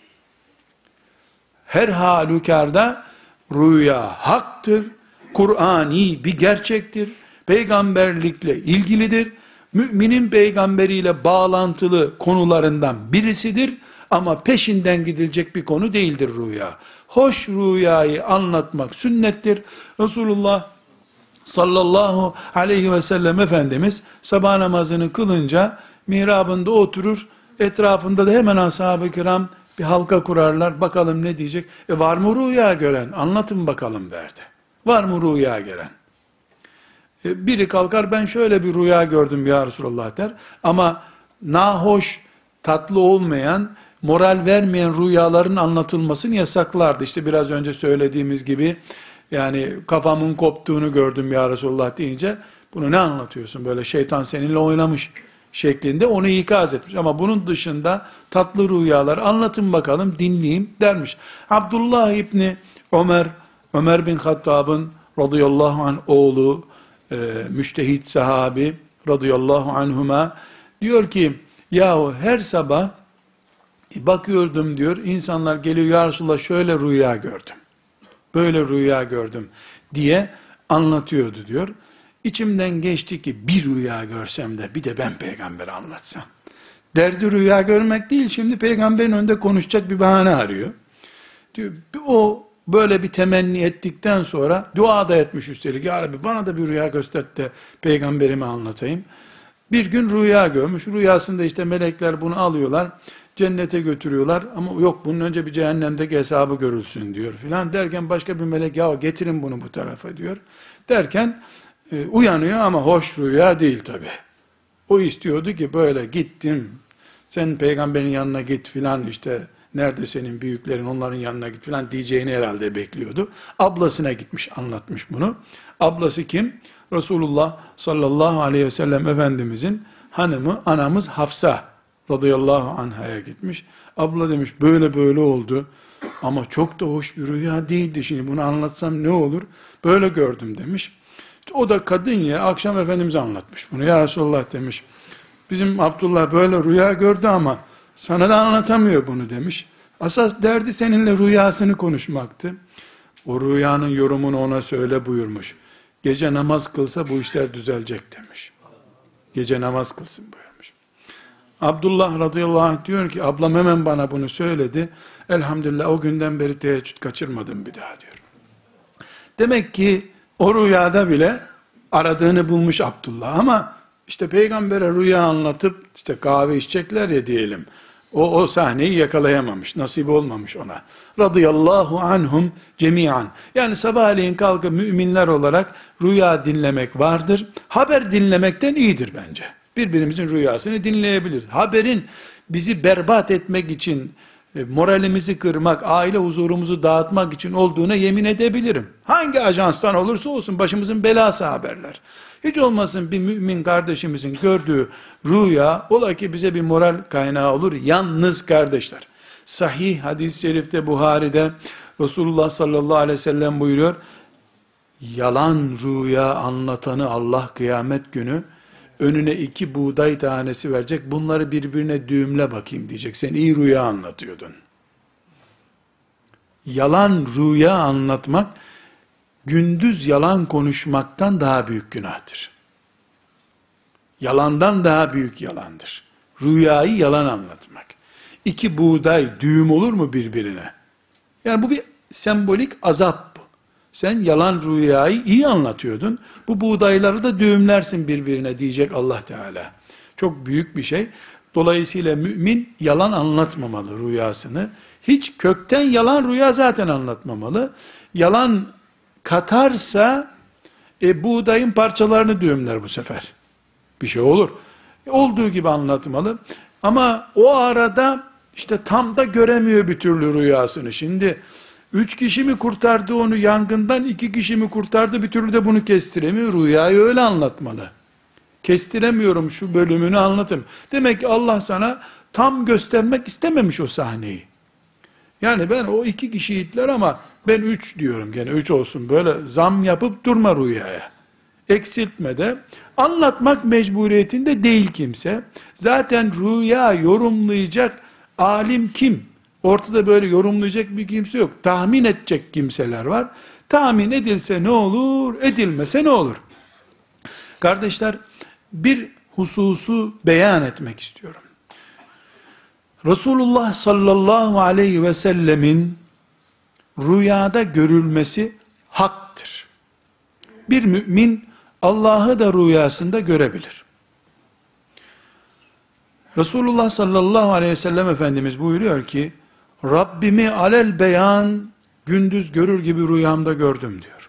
A: Her halükarda rüya haktır, Kur'ani bir gerçektir, peygamberlikle ilgilidir, müminin peygamberiyle bağlantılı konularından birisidir, ama peşinden gidilecek bir konu değildir rüya. Hoş rüyayı anlatmak sünnettir. Resulullah sallallahu aleyhi ve sellem Efendimiz sabah namazını kılınca mihrabında oturur, etrafında da hemen ashab-ı kiram bir halka kurarlar, bakalım ne diyecek. Var mı rüya gören? Anlatın bakalım derdi. Var mı rüya gören? Biri kalkar, ben şöyle bir rüya gördüm ya Resulullah der. Ama nahoş, tatlı olmayan, moral vermeyen rüyaların anlatılmasını yasaklardı. İşte biraz önce söylediğimiz gibi, yani kafamın koptuğunu gördüm ya Resulullah deyince, bunu ne anlatıyorsun, böyle şeytan seninle oynamış şeklinde onu ikaz etmiş. Ama bunun dışında tatlı rüyalar anlatın bakalım, dinleyeyim dermiş. Abdullah İbni Ömer bin Hattab'ın radıyallahu anh oğlu, müştehit sahabi radıyallahu anhuma diyor ki, yahu her sabah bakıyordum diyor, insanlar geliyor, ya Resulallah şöyle rüya gördüm, böyle rüya gördüm diye anlatıyordu diyor. İçimden geçti ki bir rüya görsem de bir de ben peygambere anlatsam. Derdi rüya görmek değil, şimdi peygamberin önünde konuşacak bir bahane arıyor. Diyor, o böyle bir temenni ettikten sonra dua da etmiş üstelik, ya Rabbi bana da bir rüya göster de peygamberime anlatayım. Bir gün rüya görmüş, rüyasında işte melekler bunu alıyorlar, cennete götürüyorlar, ama yok bunun önce bir cehennemdeki hesabı görülsün diyor filan derken, başka bir melek ya getirin bunu bu tarafa diyor. Derken Uyanıyor ama hoş rüya değil tabi. O istiyordu ki böyle gittim, sen peygamberin yanına git filan, işte nerede senin büyüklerin, onların yanına git filan diyeceğini herhalde bekliyordu. Ablasına gitmiş, anlatmış bunu. Ablası kim? Resulullah sallallahu aleyhi ve sellem Efendimizin hanımı, anamız Hafsa radıyallahu anh'a gitmiş. Abla demiş böyle böyle oldu ama çok da hoş bir rüya değildi, şimdi bunu anlatsam ne olur, böyle gördüm demiş. O da kadın ya, akşam Efendimiz'e anlatmış bunu. Ya Resulullah demiş, bizim Abdullah böyle rüya gördü ama sana da anlatamıyor bunu demiş. Asas derdi seninle rüyasını konuşmaktı. O rüyanın yorumunu ona söyle buyurmuş. Gece namaz kılsa bu işler düzelecek demiş. Gece namaz kılsın buyurmuş. Abdullah radıyallahu anh diyor ki, ablam hemen bana bunu söyledi. Elhamdülillah o günden beri teheccüd kaçırmadım bir daha diyor. Demek ki o rüyada bile aradığını bulmuş Abdullah, ama işte peygambere rüya anlatıp işte kahve içecekler ya diyelim. O sahneyi yakalayamamış, nasip olmamış ona. Radıyallahu anhum cemiyan. Yani sabahleyin kalkıp müminler olarak rüya dinlemek vardır. Haber dinlemekten iyidir bence. Birbirimizin rüyasını dinleyebiliriz. Haberin bizi berbat etmek için, moralimizi kırmak, aile huzurumuzu dağıtmak için olduğuna yemin edebilirim. Hangi ajanstan olursa olsun başımızın belası haberler. Hiç olmasın bir mümin kardeşimizin gördüğü rüya, ola ki bize bir moral kaynağı olur. Yalnız kardeşler, sahih hadis-i şerifte Buhari'de Resulullah sallallahu aleyhi ve sellem buyuruyor, yalan rüya anlatanı Allah kıyamet günü önüne 2 buğday tanesi verecek, bunları birbirine düğümle bakayım diyecek. Sen iyi rüya anlatıyordun. Yalan rüya anlatmak, gündüz yalan konuşmaktan daha büyük günahtır. Yalandan daha büyük yalandır. Rüyayı yalan anlatmak. 2 buğday düğüm olur mu birbirine? Yani bu bir sembolik azap bu. Sen yalan rüyayı iyi anlatıyordun. Bu buğdayları da düğümlersin birbirine diyecek Allah Teala. Çok büyük bir şey. Dolayısıyla mümin yalan anlatmamalı rüyasını. Hiç kökten yalan rüya zaten anlatmamalı. Yalan katarsa buğdayın parçalarını düğümler bu sefer. Bir şey olur. Olduğu gibi anlatmalı. Ama o arada işte tam da göremiyor bir türlü rüyasını. Şimdi 3 kişi mi kurtardı onu yangından, 2 kişi mi kurtardı, bir türlü de bunu kestiremiyor. Rüyayı öyle anlatmalı. Kestiremiyorum, şu bölümünü anlatayım. Demek ki Allah sana tam göstermek istememiş o sahneyi. Yani ben o 2 kişiydiler ama ben 3 diyorum, gene 3 olsun, böyle zam yapıp durma rüyaya. Eksiltme de, anlatmak mecburiyetinde değil kimse. Zaten rüya yorumlayacak alim kim? Ortada böyle yorumlayacak bir kimse yok. Tahmin edecek kimseler var. Tahmin edilse ne olur, edilmese ne olur? Kardeşler, bir hususu beyan etmek istiyorum. Resulullah sallallahu aleyhi ve sellemin rüyada görülmesi haktır. Bir mümin Allah'ı da rüyasında görebilir. Resulullah sallallahu aleyhi ve sellem Efendimiz buyuruyor ki, Rabbimi alel beyan gündüz görür gibi rüyamda gördüm diyor.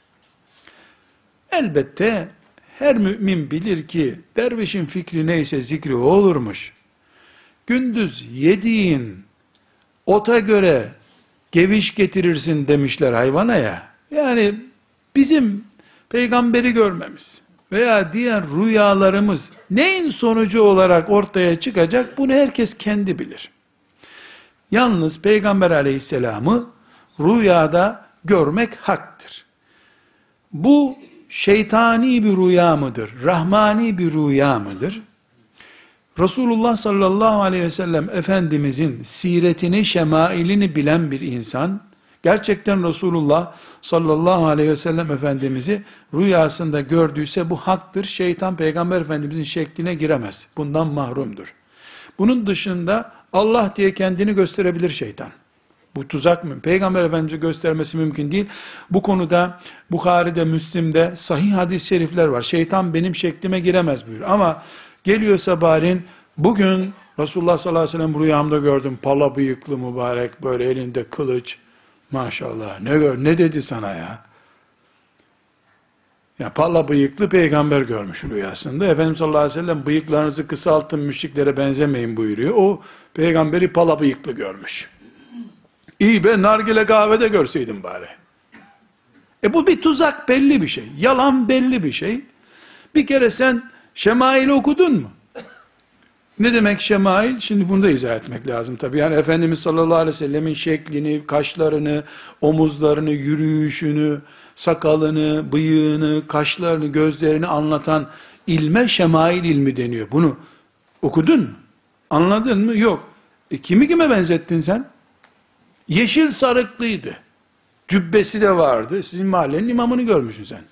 A: Elbette her mümin bilir ki dervişin fikri neyse zikri o olurmuş. Gündüz yediğin ota göre geviş getirirsin demişler hayvana ya. Yani bizim peygamberi görmemiz veya diğer rüyalarımız neyin sonucu olarak ortaya çıkacak, bunu herkes kendi bilir. Yalnız Peygamber aleyhisselamı rüyada görmek haktır. Bu şeytani bir rüya mıdır? Rahmani bir rüya mıdır? Resulullah sallallahu aleyhi ve sellem Efendimizin siretini, şemailini bilen bir insan, gerçekten Resulullah sallallahu aleyhi ve sellem Efendimiz'i rüyasında gördüyse bu haktır. Şeytan Peygamber Efendimizin şekline giremez. Bundan mahrumdur. Bunun dışında Allah diye kendini gösterebilir şeytan. Bu tuzak mı? Peygamber Efendimiz'i göstermesi mümkün değil. Bu konuda Bukhari'de, Müslim'de sahih hadis-i şerifler var. Şeytan benim şeklime giremez buyuruyor. Ama geliyor sabahleyin, bugün Resulullah sallallahu aleyhi ve sellem rüyamda gördüm, pala bıyıklı mübarek, böyle elinde kılıç, maşallah, ne dedi sana ya? Yani pala bıyıklı peygamber görmüş rüyasında. Efendimiz sallallahu aleyhi ve sellem bıyıklarınızı kısaltın, müşriklere benzemeyin buyuruyor. O peygamberi pala bıyıklı görmüş. İyi be, nargile kahvede görseydim bari. Bu bir tuzak, belli bir şey. Yalan belli bir şey. Bir kere sen Şemail'i okudun mu? Ne demek şemail? Şimdi bunu da izah etmek lazım tabii. Yani Efendimiz sallallahu aleyhi ve sellemin şeklini, kaşlarını, omuzlarını, yürüyüşünü, sakalını, bıyığını, kaşlarını, gözlerini anlatan ilme şemail ilmi deniyor. Bunu okudun mu? Anladın mı? Yok. Kimi kime benzettin sen? Yeşil sarıklıydı. Cübbesi de vardı. Sizin mahallenin imamını görmüşsün sen.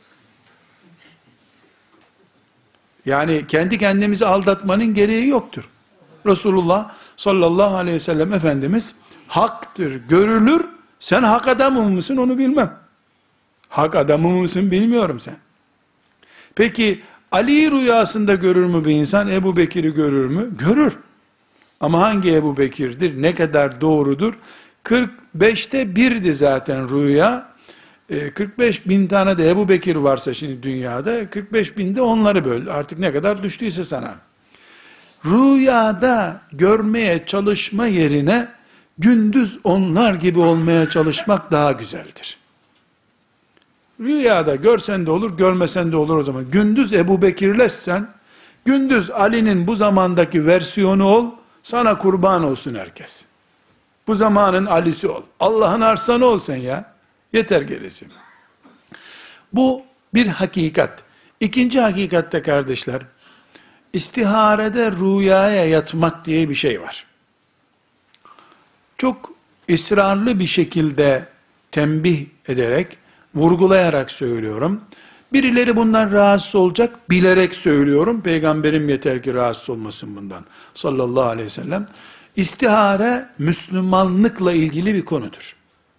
A: Yani kendi kendimizi aldatmanın gereği yoktur. Resulullah sallallahu aleyhi ve sellem Efendimiz haktır, görülür. Sen hak adamı mısın onu bilmem. Hak adamı mısın bilmiyorum sen. Peki Ali'yi rüyasında görür mü bir insan? Ebu Bekir'i görür mü? Görür. Ama hangi Ebu Bekir'dir? Ne kadar doğrudur? 45'te birdi zaten rüya. 45 bin tane de Ebu Bekir varsa şimdi dünyada, 45 binde onları böl. Artık ne kadar düştüyse sana. Rüyada görmeye çalışma yerine, gündüz onlar gibi olmaya çalışmak daha güzeldir. Rüyada görsen de olur, görmesen de olur o zaman. Gündüz Ebu Bekirleşsen, gündüz Ali'nin bu zamandaki versiyonu ol, sana kurban olsun herkes. Bu zamanın Ali'si ol. Allah'ın arslanı ol sen ya. Yeter gerisi. Bu bir hakikat. İkinci hakikatte kardeşler, istiharede rüyaya yatmak diye bir şey var. Çok ısrarlı bir şekilde tembih ederek, vurgulayarak söylüyorum. Birileri bundan rahatsız olacak, bilerek söylüyorum. Peygamberim yeter ki rahatsız olmasın bundan. Sallallahu aleyhi ve sellem. İstihare, Müslümanlıkla ilgili bir konudur.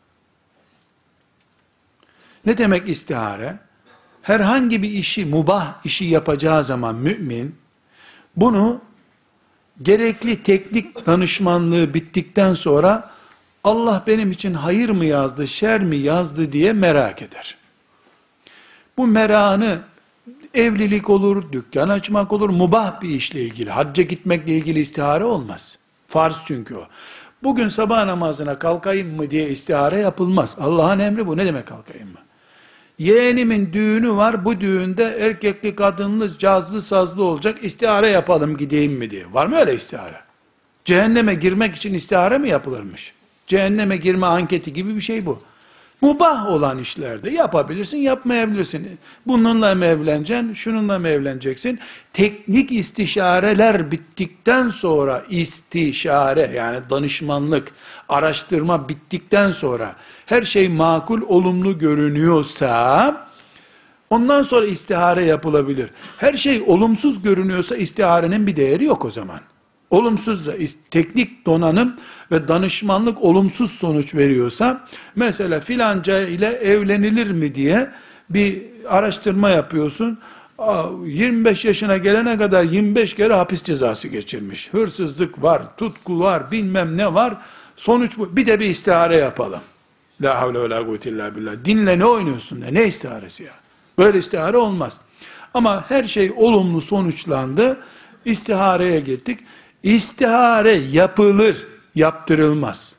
A: Ne demek istihare? Herhangi bir işi, mubah işi yapacağı zaman mümin, bunu gerekli teknik danışmanlığı bittikten sonra, Allah benim için hayır mı yazdı, şer mi yazdı diye merak eder. Bu merakını, evlilik olur, dükkan açmak olur, mubah bir işle ilgili, hacca gitmekle ilgili istihare olmaz. Farz çünkü o. Bugün sabah namazına kalkayım mı diye istihare yapılmaz. Allah'ın emri bu. Ne demek kalkayım mı? Yeğenimin düğünü var, bu düğünde erkekli, kadınlı, cazlı, sazlı olacak, istihare yapalım gideyim mi diye. Var mı öyle istihare? Cehenneme girmek için istihare mi yapılırmış? Cehenneme girme anketi gibi bir şey bu. Mubah olan işlerde yapabilirsin, yapmayabilirsin. Bununla mı evleneceksin, şununla mı evleneceksin? Teknik istişareler bittikten sonra, istişare yani danışmanlık, araştırma bittikten sonra, her şey makul, olumlu görünüyorsa, ondan sonra istihare yapılabilir. Her şey olumsuz görünüyorsa, istiharenin bir değeri yok o zaman. Olumsuzsa, teknik donanım ve danışmanlık olumsuz sonuç veriyorsa, mesela filanca ile evlenilir mi diye bir araştırma yapıyorsun, 25 yaşına gelene kadar 25 kere hapis cezası geçirmiş, hırsızlık var, tutku var, bilmem ne var, sonuç bu, bir de bir istihare yapalım. La havle ve la kuvvete illa billah. Dinle ne oynuyorsun da, ne istiharesi ya? Böyle istihare olmaz. Ama her şey olumlu sonuçlandı, istihareye gittik. İstihare yapılır, yaptırılmaz.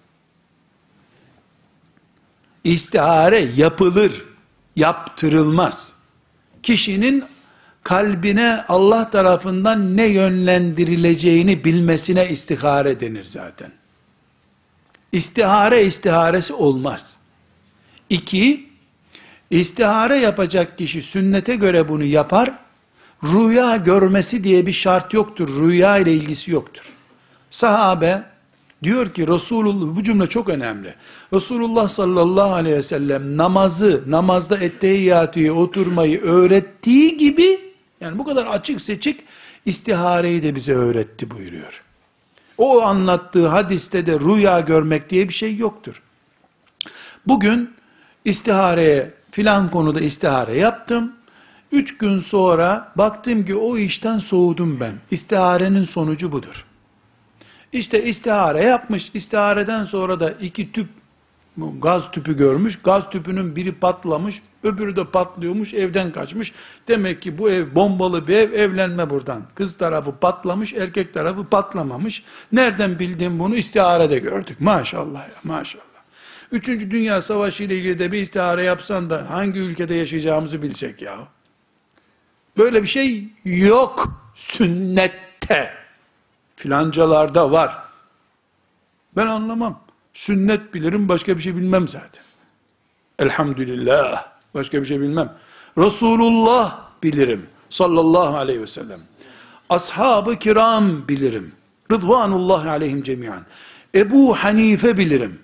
A: İstihare yapılır, yaptırılmaz. Kişinin kalbine Allah tarafından ne yönlendirileceğini bilmesine istihare denir zaten. İstihare istiharesi olmaz. 2, istihare yapacak kişi sünnete göre bunu yapar, rüya görmesi diye bir şart yoktur. Rüya ile ilgisi yoktur. Sahabe diyor ki, Resulullah, bu cümle çok önemli. Resulullah sallallahu aleyhi ve sellem namazda ettehiyyatıyı, oturmayı öğrettiği gibi, yani bu kadar açık seçik istihareyi de bize öğretti buyuruyor. O anlattığı hadiste de rüya görmek diye bir şey yoktur. Bugün istihareye, filan konuda istihare yaptım. 3 gün sonra baktım ki o işten soğudum ben. İstiharenin sonucu budur. İşte istihare yapmış, istihareden sonra da 2 tüp gaz tüpü görmüş. Gaz tüpünün biri patlamış, öbürü de patlıyormuş, evden kaçmış. Demek ki bu ev bombalı bir ev, evlenme buradan. Kız tarafı patlamış, erkek tarafı patlamamış. Nereden bildin bunu? İstiharede gördük. Maşallah ya, maşallah. Üçüncü Dünya Savaşı ile ilgili de bir istihare yapsan da hangi ülkede yaşayacağımızı bilsek ya. Böyle bir şey yok sünnette. Filancalarda var. Ben anlamam. Sünnet bilirim, başka bir şey bilmem zaten. Elhamdülillah. Başka bir şey bilmem. Resulullah bilirim. Sallallahu aleyhi ve sellem. Ashab-ı kiram bilirim. Rıdvanullah aleyhim cemiyan. Ebu Hanife bilirim.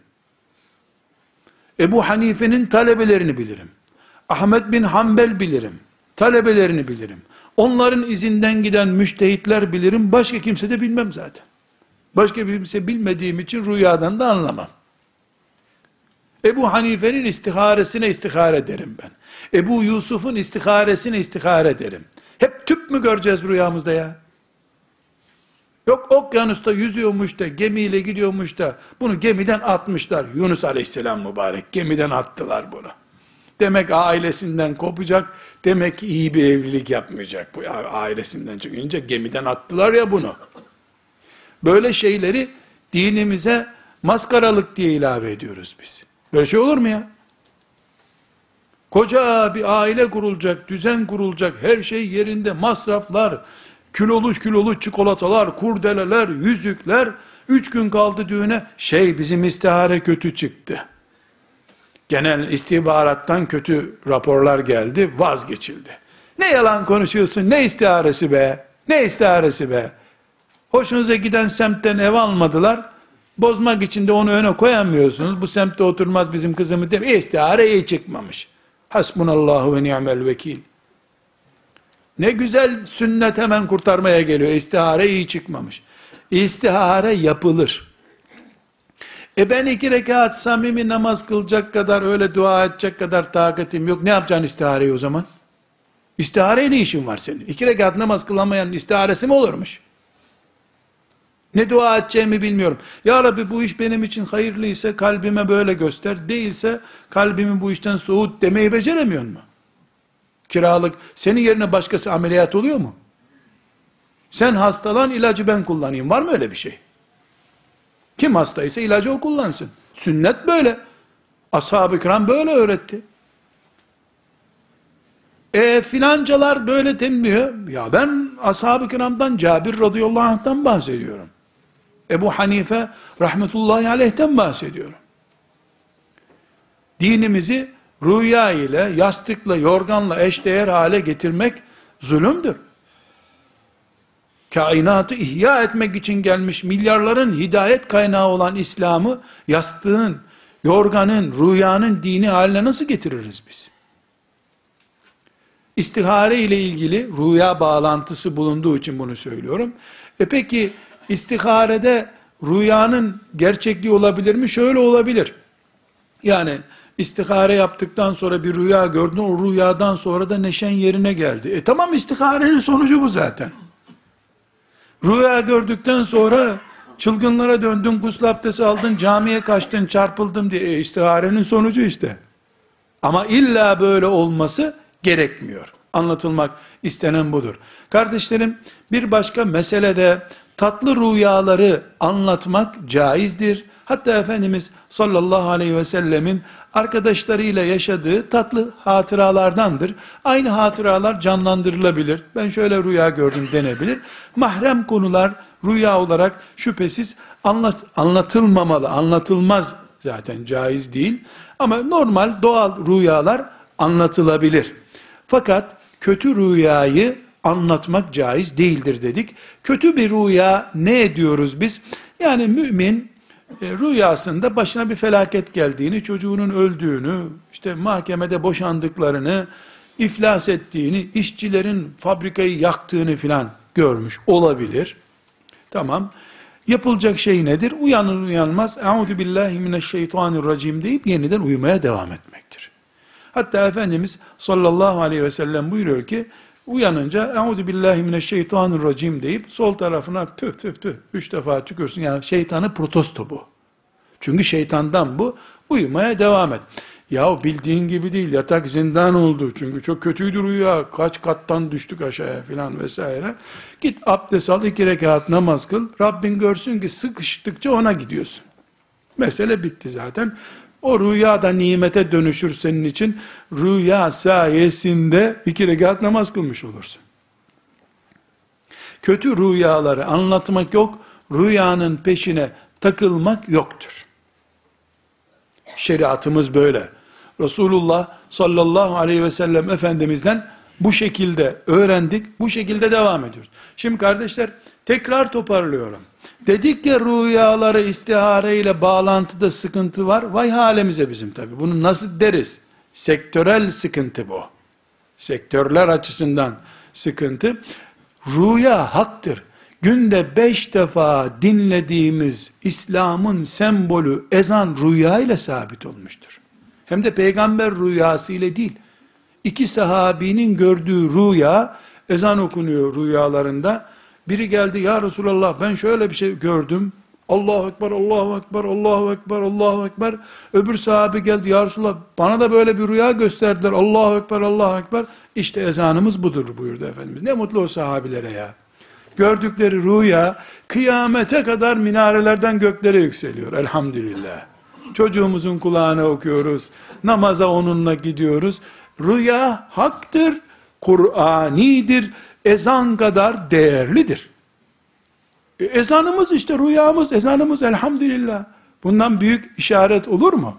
A: Ebu Hanife'nin talebelerini bilirim. Ahmet bin Hanbel bilirim. Talebelerini bilirim. Onların izinden giden müştehitler bilirim. Başka kimse de bilmem zaten. Başka bir kimse bilmediğim için rüyadan da anlamam. Ebu Hanife'nin istiharesine istihare derim ben. Ebu Yusuf'un istiharesine istihare derim. Hep tüp mü göreceğiz rüyamızda ya? Yok okyanusta yüzüyormuş da gemiyle gidiyormuş da bunu gemiden atmışlar. Yunus aleyhisselam mübarek gemiden attılar bunu. Demek ailesinden kopacak. Demek ki iyi bir evlilik yapmayacak. Bu ailesinden çıkınca gemiden attılar ya bunu. Böyle şeyleri dinimize maskaralık diye ilave ediyoruz biz. Böyle şey olur mu ya? Koca bir aile kurulacak, düzen kurulacak, her şey yerinde, masraflar, kilolu çikolatalar, kurdeleler, yüzükler, 3 gün kaldı düğüne, bizim istihare kötü çıktı. Genel istihbarattan kötü raporlar geldi, vazgeçildi. Ne yalan konuşuyorsun, ne istiharesi be, ne istiharesi be. Hoşunuza giden semtten ev almadılar, bozmak için de onu öne koyamıyorsunuz, bu semtte oturmaz bizim kızımı deme, istihare iyi çıkmamış. Hasbunallahu ve ni'mel vekil. Ne güzel sünnet hemen kurtarmaya geliyor, istihare iyi çıkmamış. İstihare yapılır. Ben 2 rekat samimi namaz kılacak kadar, öyle dua edecek kadar takatim yok. Ne yapacaksın istihareyi o zaman? İstihareye ne işin var senin? 2 rekat namaz kılamayanın istiharesi mi olurmuş? Ne dua edeceğimi bilmiyorum. Ya Rabbi bu iş benim için hayırlıysa kalbime böyle göster. Değilse kalbimi bu işten soğut demeyi beceremiyor mu? Kiralık, senin yerine başkası ameliyat oluyor mu? Sen hastalan, ilacı ben kullanayım. Var mı öyle bir şey? Kim hastaysa ilacı o kullansın. Sünnet böyle. Ashab-ı kiram böyle öğretti. Filancalar böyle demiyor. Ya ben ashab-ı kiramdan, Cabir radıyallahu anh'tan bahsediyorum. Ebu Hanife rahmetullahi aleyh'ten bahsediyorum. Dinimizi rüya ile, yastıkla, yorganla eşdeğer hale getirmek zulümdür. Kainatı ihya etmek için gelmiş, milyarların hidayet kaynağı olan İslam'ı yastığın, yorganın, rüyanın dini haline nasıl getiririz biz? İstihare ile ilgili rüya bağlantısı bulunduğu için bunu söylüyorum. Peki istiharede rüyanın gerçekliği olabilir mi? Şöyle olabilir. Yani istihare yaptıktan sonra bir rüya gördün, o rüyadan sonra da neşen yerine geldi. Tamam, istiharenin sonucu bu zaten. Rüya gördükten sonra çılgınlara döndün, gusül abdesti aldın, camiye kaçtın, çarpıldım diye, istiharenin sonucu işte. Ama illa böyle olması gerekmiyor. Anlatılmak istenen budur. Kardeşlerim, bir başka meselede tatlı rüyaları anlatmak caizdir. Hatta Efendimiz sallallahu aleyhi ve sellemin arkadaşlarıyla yaşadığı tatlı hatıralardandır. Aynı hatıralar canlandırılabilir. Ben şöyle rüya gördüm denebilir. Mahrem konular rüya olarak şüphesiz anlatılmamalı. Anlatılmaz, zaten caiz değil. Ama normal doğal rüyalar anlatılabilir. Fakat kötü rüyayı anlatmak caiz değildir dedik. Kötü bir rüya ne ediyoruz biz? Yani mümin rüyasında başına bir felaket geldiğini, çocuğunun öldüğünü, işte mahkemede boşandıklarını, iflas ettiğini, işçilerin fabrikayı yaktığını filan görmüş olabilir. Tamam. Yapılacak şey nedir? Uyanır uyanmaz "Euzu billahi mineşşeytanirracim" deyip yeniden uyumaya devam etmektir. Hatta Efendimiz sallallahu aleyhi ve sellem buyuruyor ki, uyanınca "Euzu billahi mineşşeytanirracim" deyip sol tarafına püf 3 defa tükürsün. Yani şeytanı protesto bu. Çünkü şeytandan bu. Uyumaya devam et. Ya bildiğin gibi değil, yatak zindan oldu. Çünkü çok kötüydü rüya. Kaç kattan düştük aşağıya filan vesaire. Git abdest al, 2 rekat namaz kıl. Rabbin görsün ki sıkıştıkça ona gidiyorsun. Mesele bitti zaten. O rüya da nimete dönüşür senin için. Rüya sayesinde 2 rekat namaz kılmış olursun. Kötü rüyaları anlatmak yok. Rüyanın peşine takılmak yoktur. Şeriatımız böyle. Resulullah sallallahu aleyhi ve sellem Efendimiz'den bu şekilde öğrendik, bu şekilde devam ediyoruz. Şimdi kardeşler, tekrar toparlıyorum. Dedik ya rüyaları istihare ile bağlantıda sıkıntı var. Vay halimize bizim tabi. Bunu nasıl deriz? Sektörel sıkıntı bu. Sektörler açısından sıkıntı. Rüya haktır. Günde 5 defa dinlediğimiz İslam'ın sembolü ezan rüya ile sabit olmuştur. Hem de peygamber rüyası ile değil. 2 sahabinin gördüğü rüya, ezan okunuyor rüyalarında. Biri geldi, ya Resulallah ben şöyle bir şey gördüm. Allahu Ekber, Allahu Ekber, Allahu Ekber, Allahu Ekber. Öbür sahabe geldi, ya Resulallah bana da böyle bir rüya gösterdiler. Allahu Ekber, Allahu Ekber. İşte ezanımız budur buyurdu Efendimiz. Ne mutlu o sahabilere ya. Gördükleri rüya kıyamete kadar minarelerden göklere yükseliyor. Elhamdülillah. Çocuğumuzun kulağına okuyoruz. Namaza onunla gidiyoruz. Rüya haktır, Kur'anidir, ezan kadar değerlidir. Ezanımız işte rüyamız, ezanımız elhamdülillah. Bundan büyük işaret olur mu?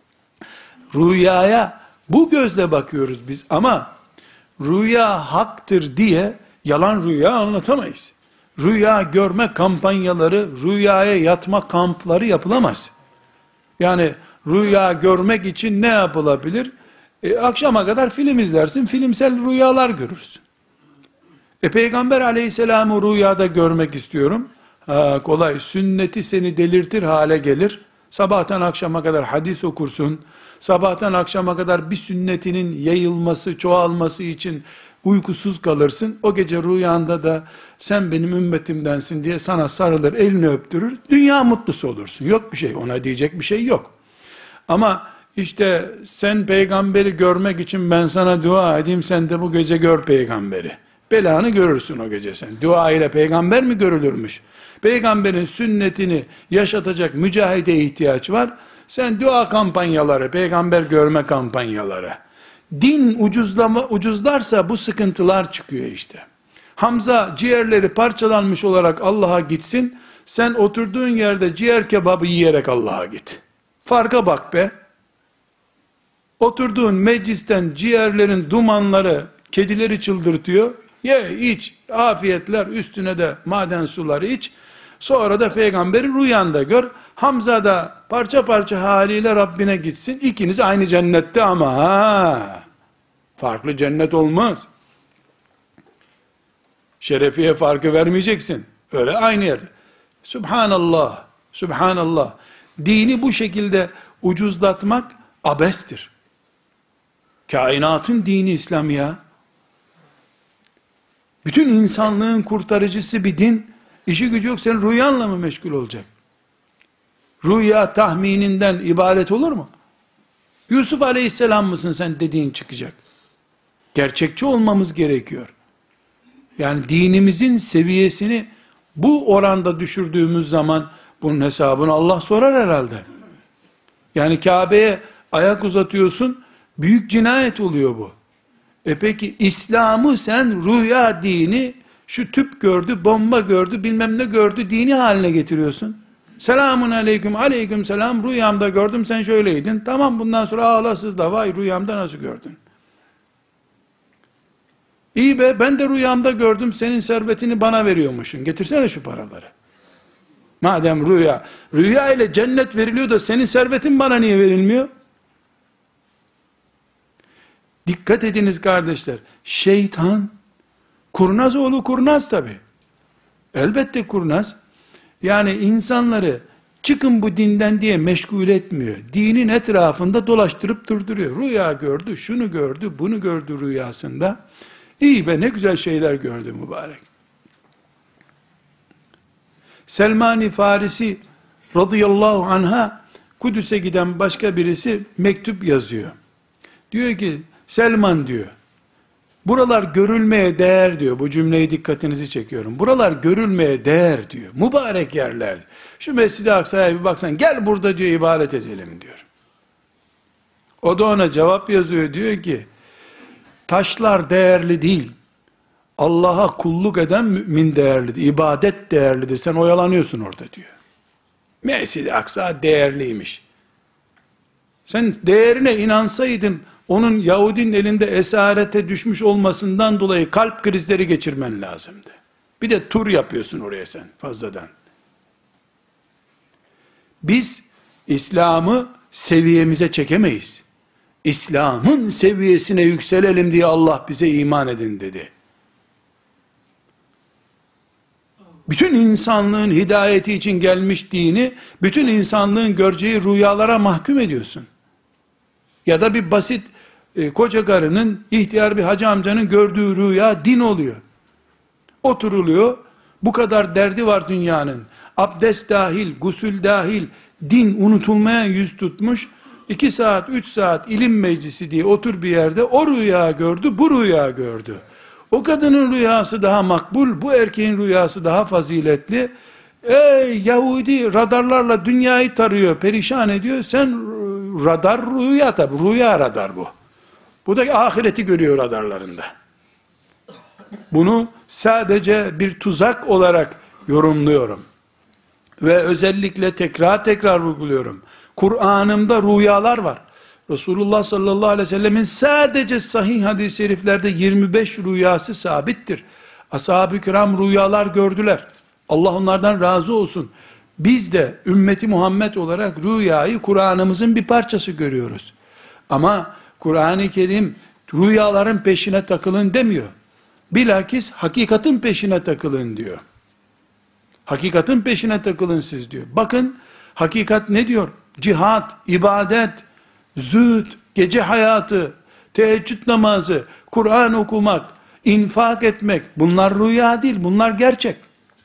A: Rüyaya bu gözle bakıyoruz biz ama rüya haktır diye yalan rüya anlatamayız. Rüya görme kampanyaları, rüyaya yatma kampları yapılamaz. Yani rüya görmek için ne yapılabilir? Akşama kadar film izlersin, filmsel rüyalar görürsün. Peygamber aleyhisselamı rüyada görmek istiyorum. Kolay, sünneti seni delirtir hale gelir. Sabahtan akşama kadar hadis okursun. Sabahtan akşama kadar bir sünnetinin yayılması, çoğalması için uykusuz kalırsın. O gece rüyanda da sen benim ümmetimdensin diye sana sarılır, elini öptürür. Dünya mutlusu olursun. Yok bir şey, ona diyecek bir şey yok. Ama işte sen peygamberi görmek için ben sana dua edeyim, sen de bu gece gör peygamberi. Belanı görürsün o gece sen. Dua ile peygamber mi görülürmüş? Peygamberin sünnetini yaşatacak mücahide ihtiyaç var. Sen dua kampanyaları, peygamber görme kampanyaları. Din ucuzlarsa bu sıkıntılar çıkıyor işte. Hamza ciğerleri parçalanmış olarak Allah'a gitsin. Sen oturduğun yerde ciğer kebabı yiyerek Allah'a git. Farka bak be. Oturduğun meclisten ciğerlerin dumanları kedileri çıldırtıyor. Ye, iç, afiyetler, üstüne de maden suları iç. Sonra da peygamberi rüyanda gör. Hamza da parça parça haliyle Rabbine gitsin. İkiniz aynı cennette ama farklı cennet olmaz. Şerefiye farkı vermeyeceksin. Öyle aynı yerde. Subhanallah, Subhanallah. Dini bu şekilde ucuzlatmak abestir. Kainatın dini İslam ya. Bütün insanlığın kurtarıcısı bir din, işi gücü yok, sen rüyanla mı meşgul olacak? Rüya tahmininden ibaret olur mu? Yusuf aleyhisselam mısın sen dediğin çıkacak. Gerçekçi olmamız gerekiyor. Yani dinimizin seviyesini bu oranda düşürdüğümüz zaman bunun hesabını Allah sorar herhalde. Yani Kabe'ye ayak uzatıyorsun, büyük cinayet oluyor bu. Peki İslam'ı sen rüya dini, şu tüp gördü, bomba gördü, bilmem ne gördü dini haline getiriyorsun. Selamun aleyküm, aleyküm selam, rüyamda gördüm sen şöyleydin. Tamam, bundan sonra ağlasız da vay rüyamda nasıl gördün? İyi be, ben de rüyamda gördüm, senin servetini bana veriyormuşsun. Getirsene şu paraları. Madem rüya ile cennet veriliyor da senin servetin bana niye verilmiyor? Dikkat ediniz kardeşler. Şeytan, kurnaz oğlu kurnaz tabi. Elbette kurnaz. Yani insanları çıkın bu dinden diye meşgul etmiyor. Dinin etrafında dolaştırıp durduruyor. Rüya gördü, şunu gördü, bunu gördü rüyasında. İyi be, ne güzel şeyler gördü mübarek. Selman-i Farisi radıyallahu anha Kudüs'e giden başka birisi mektup yazıyor. Diyor ki, Selman diyor, buralar görülmeye değer diyor. Bu cümleyi dikkatinizi çekiyorum. Buralar görülmeye değer diyor. Mübarek yerler. Şu Mescid-i Aksa'ya bir baksan, gel burada diyor ibadet edelim diyor. O da ona cevap yazıyor, diyor ki, taşlar değerli değil. Allah'a kulluk eden mümin değerlidir. İbadet değerlidir. Sen oyalanıyorsun orada diyor. Mescid-i Aksa değerliymiş. Sen değerine inansaydın, onun Yahudinin elinde esarete düşmüş olmasından dolayı kalp krizleri geçirmen lazımdı. Bir de tur yapıyorsun oraya sen fazladan. Biz İslam'ı seviyemize çekemeyiz. İslam'ın seviyesine yükselelim diye Allah bize iman edin dedi. Bütün insanlığın hidayeti için gelmiş dini, bütün insanlığın göreceği rüyalara mahkum ediyorsun. Ya da bir basit koca karının, ihtiyar bir hacı amcanın gördüğü rüya din oluyor. Oturuluyor, bu kadar derdi var dünyanın. Abdest dahil, gusül dahil, din unutulmaya yüz tutmuş. 2 saat, 3 saat ilim meclisi diye otur bir yerde, o rüya gördü, bu rüya gördü. O kadının rüyası daha makbul, bu erkeğin rüyası daha faziletli. Ey Yahudi radarlarla dünyayı tarıyor, perişan ediyor. Sen radar rüya tabi, rüya radar bu. Bu da ahireti görüyor radarlarında. Bunu sadece bir tuzak olarak yorumluyorum. Ve özellikle tekrar vurguluyorum. Kur'an'ımda rüyalar var. Resulullah sallallahu aleyhi ve sellemin sadece sahih hadis-i şeriflerde 25 rüyası sabittir. Ashab-ı kiram rüyalar gördüler. Allah onlardan razı olsun. Biz de ümmeti Muhammed olarak rüyayı Kur'an'ımızın bir parçası görüyoruz. Ama Kur'an-ı Kerim rüyaların peşine takılın demiyor. Bilakis hakikatin peşine takılın diyor. Hakikatin peşine takılın siz diyor. Bakın hakikat ne diyor? Cihat, ibadet, zühd, gece hayatı, teheccüd namazı, Kur'an okumak, infak etmek, bunlar rüya değil, bunlar gerçek.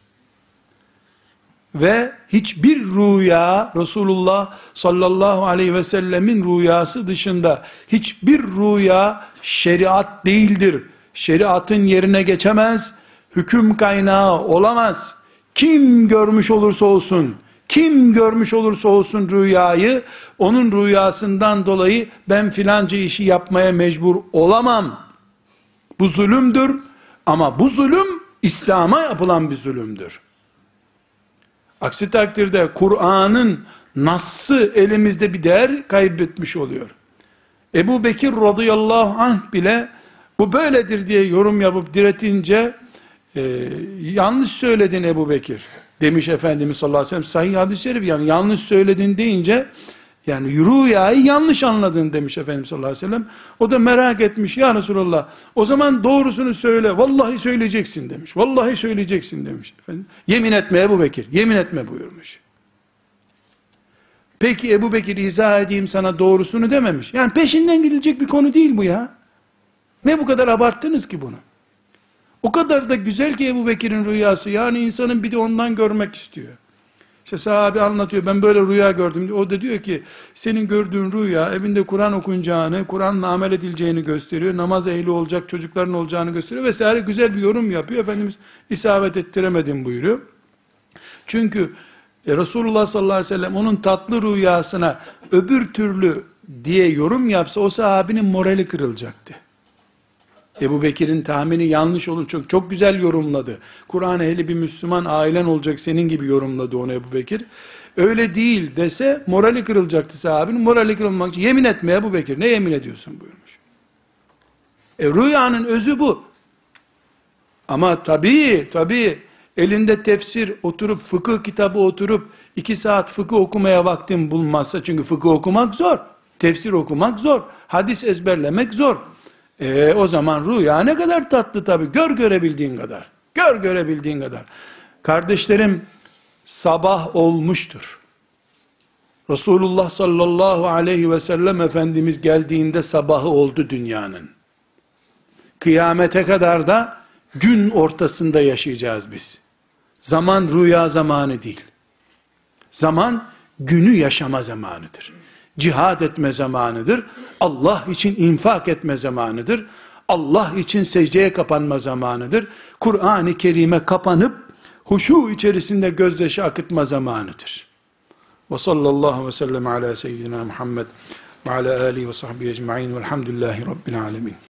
A: Ve hiçbir rüya, Resulullah sallallahu aleyhi ve sellemin rüyası dışında, hiçbir rüya şeriat değildir. Şeriatın yerine geçemez, hüküm kaynağı olamaz. Kim görmüş olursa olsun, kim görmüş olursa olsun rüyayı, onun rüyasından dolayı ben filanca işi yapmaya mecbur olamam. Bu zulümdür ama bu zulüm İslam'a yapılan bir zulümdür. Aksi takdirde Kur'an'ın nassı elimizde bir değer kaybetmiş oluyor. Ebu Bekir radıyallahu anh bile bu böyledir diye yorum yapıp diretince yanlış söyledin Ebu Bekir demiş Efendimiz sallallahu aleyhi ve sellem. Sahih hadis-i şerif, yani yanlış söyledin deyince yani rüyayı yanlış anladın demiş Efendimiz sallallahu aleyhi ve sellem. O da merak etmiş, ya Resulallah o zaman doğrusunu söyle, vallahi söyleyeceksin demiş. Vallahi söyleyeceksin demiş. Efendim, yemin etme Ebu Bekir, yemin etme buyurmuş. Peki Ebu Bekir izah edeyim sana doğrusunu dememiş. Yani peşinden gidilecek bir konu değil bu ya. Ne bu kadar abarttınız ki bunu? O kadar da güzel ki Ebu Bekir'in rüyası, yani insanın bir de ondan görmek istiyor. İşte sahabe anlatıyor, ben böyle rüya gördüm. O da diyor ki, senin gördüğün rüya, evinde Kur'an okunacağını, Kur'an'la amel edileceğini gösteriyor, namaz ehli olacak, çocukların olacağını gösteriyor vesaire, güzel bir yorum yapıyor. Efendimiz isabet ettiremedim buyuruyor. Çünkü Resulullah sallallahu aleyhi ve sellem onun tatlı rüyasına öbür türlü diye yorum yapsa, o sahabinin morali kırılacaktı. Ebu Bekir'in tahmini yanlış olur. Çok güzel yorumladı. Kur'an ehli bir Müslüman ailen olacak senin gibi yorumladı onu Ebu Bekir. Öyle değil dese morali kırılacaktı sahabenin. Morali kırılmak için yemin etme Ebu Bekir. Ne yemin ediyorsun buyurmuş. Rüyanın özü bu. Ama tabii elinde tefsir oturup, fıkıh kitabı oturup 2 saat fıkıh okumaya vaktin bulmazsa, çünkü fıkıh okumak zor. Tefsir okumak zor. Hadis ezberlemek zor. O zaman rüya ne kadar tatlı tabii. Gör görebildiğin kadar. Gör görebildiğin kadar. Kardeşlerim, sabah olmuştur. Resulullah sallallahu aleyhi ve sellem Efendimiz geldiğinde sabahı oldu dünyanın. Kıyamete kadar da gün ortasında yaşayacağız biz. Zaman rüya zamanı değil. Zaman günü yaşama zamanıdır. Cihad etme zamanıdır. Allah için infak etme zamanıdır. Allah için secdeye kapanma zamanıdır. Kur'an-ı Kerim'e kapanıp huşu içerisinde gözyaşı akıtma zamanıdır. Ve sallallahu ve sellem ala seyyidina Muhammed ve ala alihi ve sahbihi ecma'in velhamdülillahi rabbil alemin.